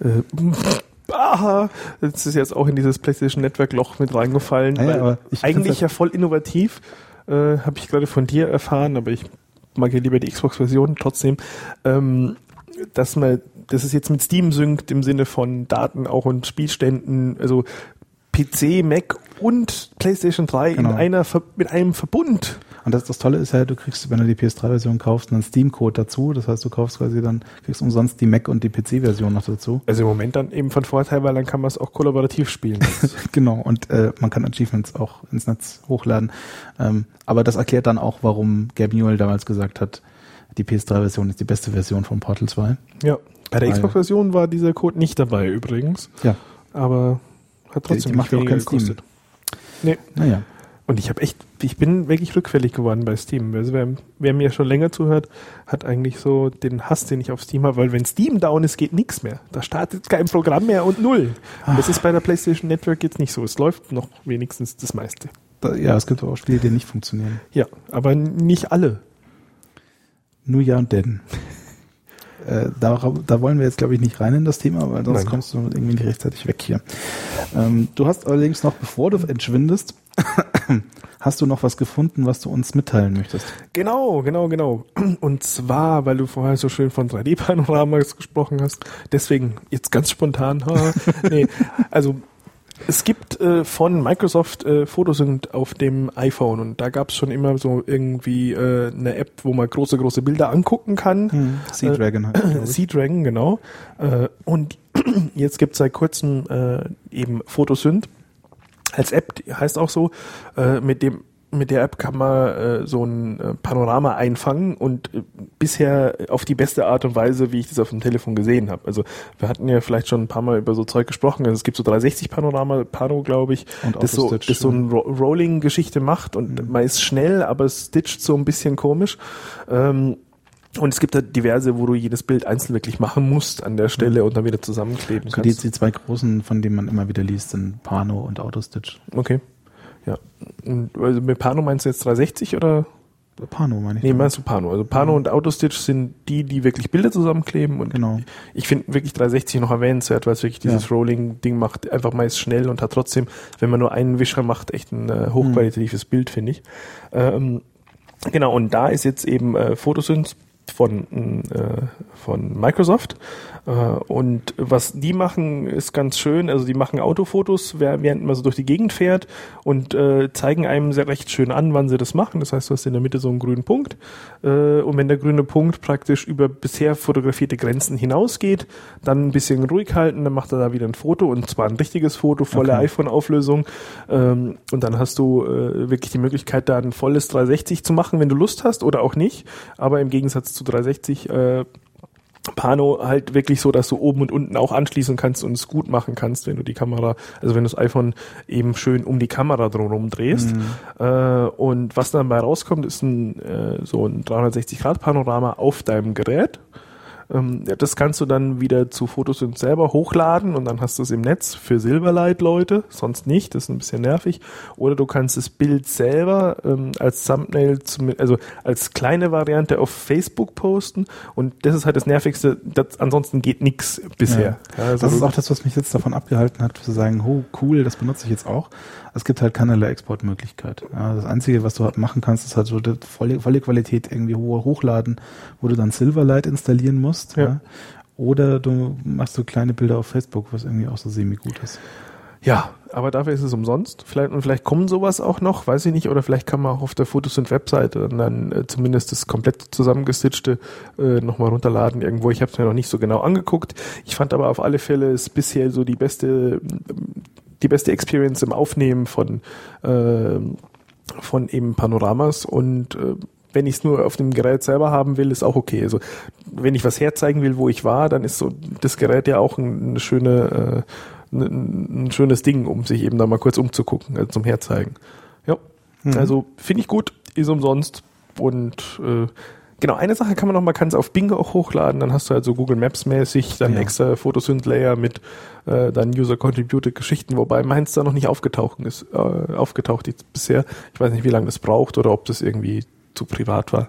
das ist jetzt auch in dieses PlayStation Network Loch mit reingefallen. Ja, aber eigentlich ja voll innovativ, habe ich gerade von dir erfahren, aber ich mag ja lieber die Xbox-Version trotzdem, dass es jetzt mit Steam synkt im Sinne von Daten auch und Spielständen, also PC, Mac und PlayStation 3 genau. mit einem Verbund. Und das Tolle ist ja, du kriegst, wenn du die PS3-Version kaufst, einen Steam-Code dazu. Das heißt, du kaufst kriegst umsonst die Mac- und die PC-Version noch dazu. Also im Moment dann eben von Vorteil, weil dann kann man es auch kollaborativ spielen. Genau, und man kann Achievements auch ins Netz hochladen. Aber das erklärt dann auch, warum Gabe Newell damals gesagt hat, die PS3-Version ist die beste Version von Portal 2. Ja, bei der Xbox-Version war dieser Code nicht dabei übrigens. Ja. Aber hat trotzdem die macht ja auch kein gekostet. Steam. Nee. Naja. Und ich bin wirklich rückfällig geworden bei Steam. Also wer mir schon länger zuhört, hat eigentlich so den Hass, den ich auf Steam habe, weil wenn Steam down ist, geht nichts mehr. Da startet kein Programm mehr und null. Und das ist bei der PlayStation Network jetzt nicht so. Es läuft noch wenigstens das meiste. Ja, es gibt auch Spiele, die nicht funktionieren. Ja, aber nicht alle. Nur ja und denn. Da wollen wir jetzt, glaube ich, nicht rein in das Thema, weil sonst kommst du irgendwie nicht rechtzeitig weg hier. Du hast allerdings noch, bevor du entschwindest, hast du noch was gefunden, was du uns mitteilen möchtest? Genau. Und zwar, weil du vorher so schön von 3D-Panoramas gesprochen hast, deswegen jetzt ganz spontan. Also es gibt von Microsoft Photosync auf dem iPhone und da gab es schon immer so irgendwie eine App, wo man große Bilder angucken kann. Sea-Dragon Sea-Dragon, genau. Und jetzt gibt es seit kurzem eben Photosync als App, heißt auch so, mit der App kann man so ein Panorama einfangen und bisher auf die beste Art und Weise, wie ich das auf dem Telefon gesehen habe. Also wir hatten ja vielleicht schon ein paar Mal über so Zeug gesprochen. Also es gibt so 360 Pano, glaube ich, und das so eine Rolling-Geschichte macht und man ist schnell, aber es stitcht so ein bisschen komisch. Und es gibt da diverse, wo du jedes Bild einzeln wirklich machen musst an der Stelle und dann wieder zusammenkleben kannst. Die zwei großen, von denen man immer wieder liest, sind Pano und Autostitch. Okay. Ja. Und, also mit Pano meinst du jetzt 360 oder? Pano meine ich. Nee, meinst du Pano. Also Pano und Autostitch sind die wirklich Bilder zusammenkleben und genau. Ich finde wirklich 360 noch erwähnenswert, weil es wirklich dieses Rolling-Ding macht, einfach meist schnell und hat trotzdem, wenn man nur einen Wischer macht, echt ein hochqualitatives Bild, finde ich. Genau, und da ist jetzt eben Photosync von Microsoft und was die machen ist ganz schön, also die machen Autofotos, während man so durch die Gegend fährt und zeigen einem sehr recht schön an, wann sie das machen, das heißt, du hast in der Mitte so einen grünen Punkt und wenn der grüne Punkt praktisch über bisher fotografierte Grenzen hinausgeht, dann ein bisschen ruhig halten, dann macht er da wieder ein Foto und zwar ein richtiges Foto, volle iPhone-Auflösung und dann hast du wirklich die Möglichkeit, da ein volles 360 zu machen, wenn du Lust hast oder auch nicht, aber im Gegensatz zu 360 Pano halt wirklich so, dass du oben und unten auch anschließen kannst und es gut machen kannst, wenn du die Kamera, also wenn du das iPhone eben schön um die Kamera drumherum drehst. Und was dann dabei rauskommt, ist so ein 360-Grad-Panorama auf deinem Gerät. Das kannst du dann wieder zu Photosync selber hochladen und dann hast du es im Netz für Silverlight-Leute, sonst nicht, das ist ein bisschen nervig. Oder du kannst das Bild selber als Thumbnail, also als kleine Variante auf Facebook posten und das ist halt das Nervigste, ansonsten geht nichts bisher. Ja, also das ist auch das, was mich jetzt davon abgehalten hat, zu sagen, oh cool, das benutze ich jetzt auch. Es gibt halt keinerlei Exportmöglichkeit. Ja, das Einzige, was du halt machen kannst, ist halt so die volle Qualität irgendwie hochladen, wo du dann Silverlight installieren musst. Ja. Oder du machst so kleine Bilder auf Facebook, was irgendwie auch so semi-gut ist. Ja, aber dafür ist es umsonst. Vielleicht kommen sowas auch noch, weiß ich nicht. Oder vielleicht kann man auch auf der Photosync-Webseite dann zumindest das komplett zusammengestitchte nochmal runterladen irgendwo. Ich habe es mir noch nicht so genau angeguckt. Ich fand aber auf alle Fälle ist bisher so die beste Experience im Aufnehmen von eben Panoramas und wenn ich es nur auf dem Gerät selber haben will, ist auch okay. Also wenn ich was herzeigen will, wo ich war, dann ist so das Gerät ja auch ein schönes Ding, um sich eben da mal kurz umzugucken, also zum Herzeigen. Ja, also finde ich gut, ist umsonst und genau, eine Sache kann man kann es auf Bing auch hochladen, dann hast du halt so Google Maps mäßig dann extra Photosynth-Layer mit dann User-Contributed Geschichten, wobei meins da noch nicht aufgetaucht ist bisher. Ich weiß nicht, wie lange das braucht oder ob das irgendwie zu privat war.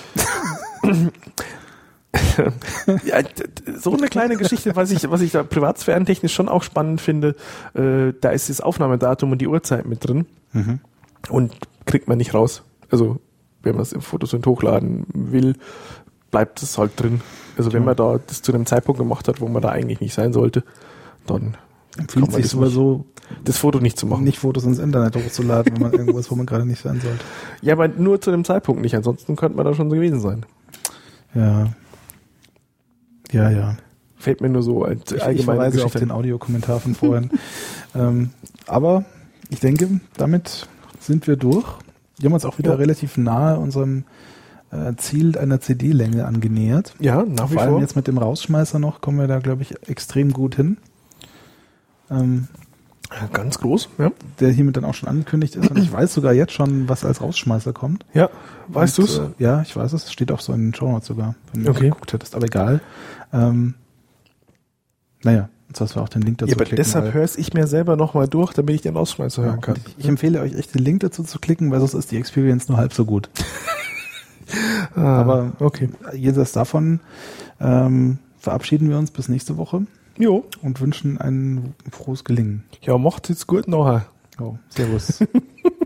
Ja, so eine kleine Geschichte, was ich da privatsphärentechnisch schon auch spannend finde, da ist das Aufnahmedatum und die Uhrzeit mit drin und kriegt man nicht raus. Also wenn man es im Photosynth hochladen will, bleibt es halt drin. Also wenn man da das zu einem Zeitpunkt gemacht hat, wo man da eigentlich nicht sein sollte, dann empfiehlt sich sowieso, das Foto nicht zu machen. Nicht Fotos ins Internet hochzuladen, wenn man irgendwo ist, wo man gerade nicht sein sollte. Ja, aber nur zu dem Zeitpunkt nicht, ansonsten könnte man da schon so gewesen sein. Ja. Fällt mir nur so als allgemeine Ich verweise Geschichte auf den Audiokommentar von vorhin. Aber ich denke, damit sind wir durch. Wir haben uns auch wieder relativ nahe unserem Ziel einer CD-Länge angenähert. Ja, nach wie vor. Vor allem vor. jetzt mit dem Rausschmeißer noch kommen wir da, glaube ich, extrem gut hin. Ja, ganz groß, ja. Der hiermit dann auch schon angekündigt ist. Und ich weiß sogar jetzt schon, was als Rausschmeißer kommt. Ja, weißt du es? Ja, ich weiß es. Es steht auch so in den Shownotes sogar, wenn du geguckt hättest. Aber egal. Naja, jetzt hast du auch den Link dazu Ja, aber klicken, deshalb höre ich mir selber nochmal durch, damit ich den Rausschmeißer hören kann. Ich empfehle euch echt den Link dazu zu klicken, weil sonst ist die Experience nur halb so gut. Aber okay. Jenseits davon verabschieden wir uns bis nächste Woche. Jo. Und wünschen ein frohes Gelingen. Ja, macht's jetzt gut nachher. Oh, servus.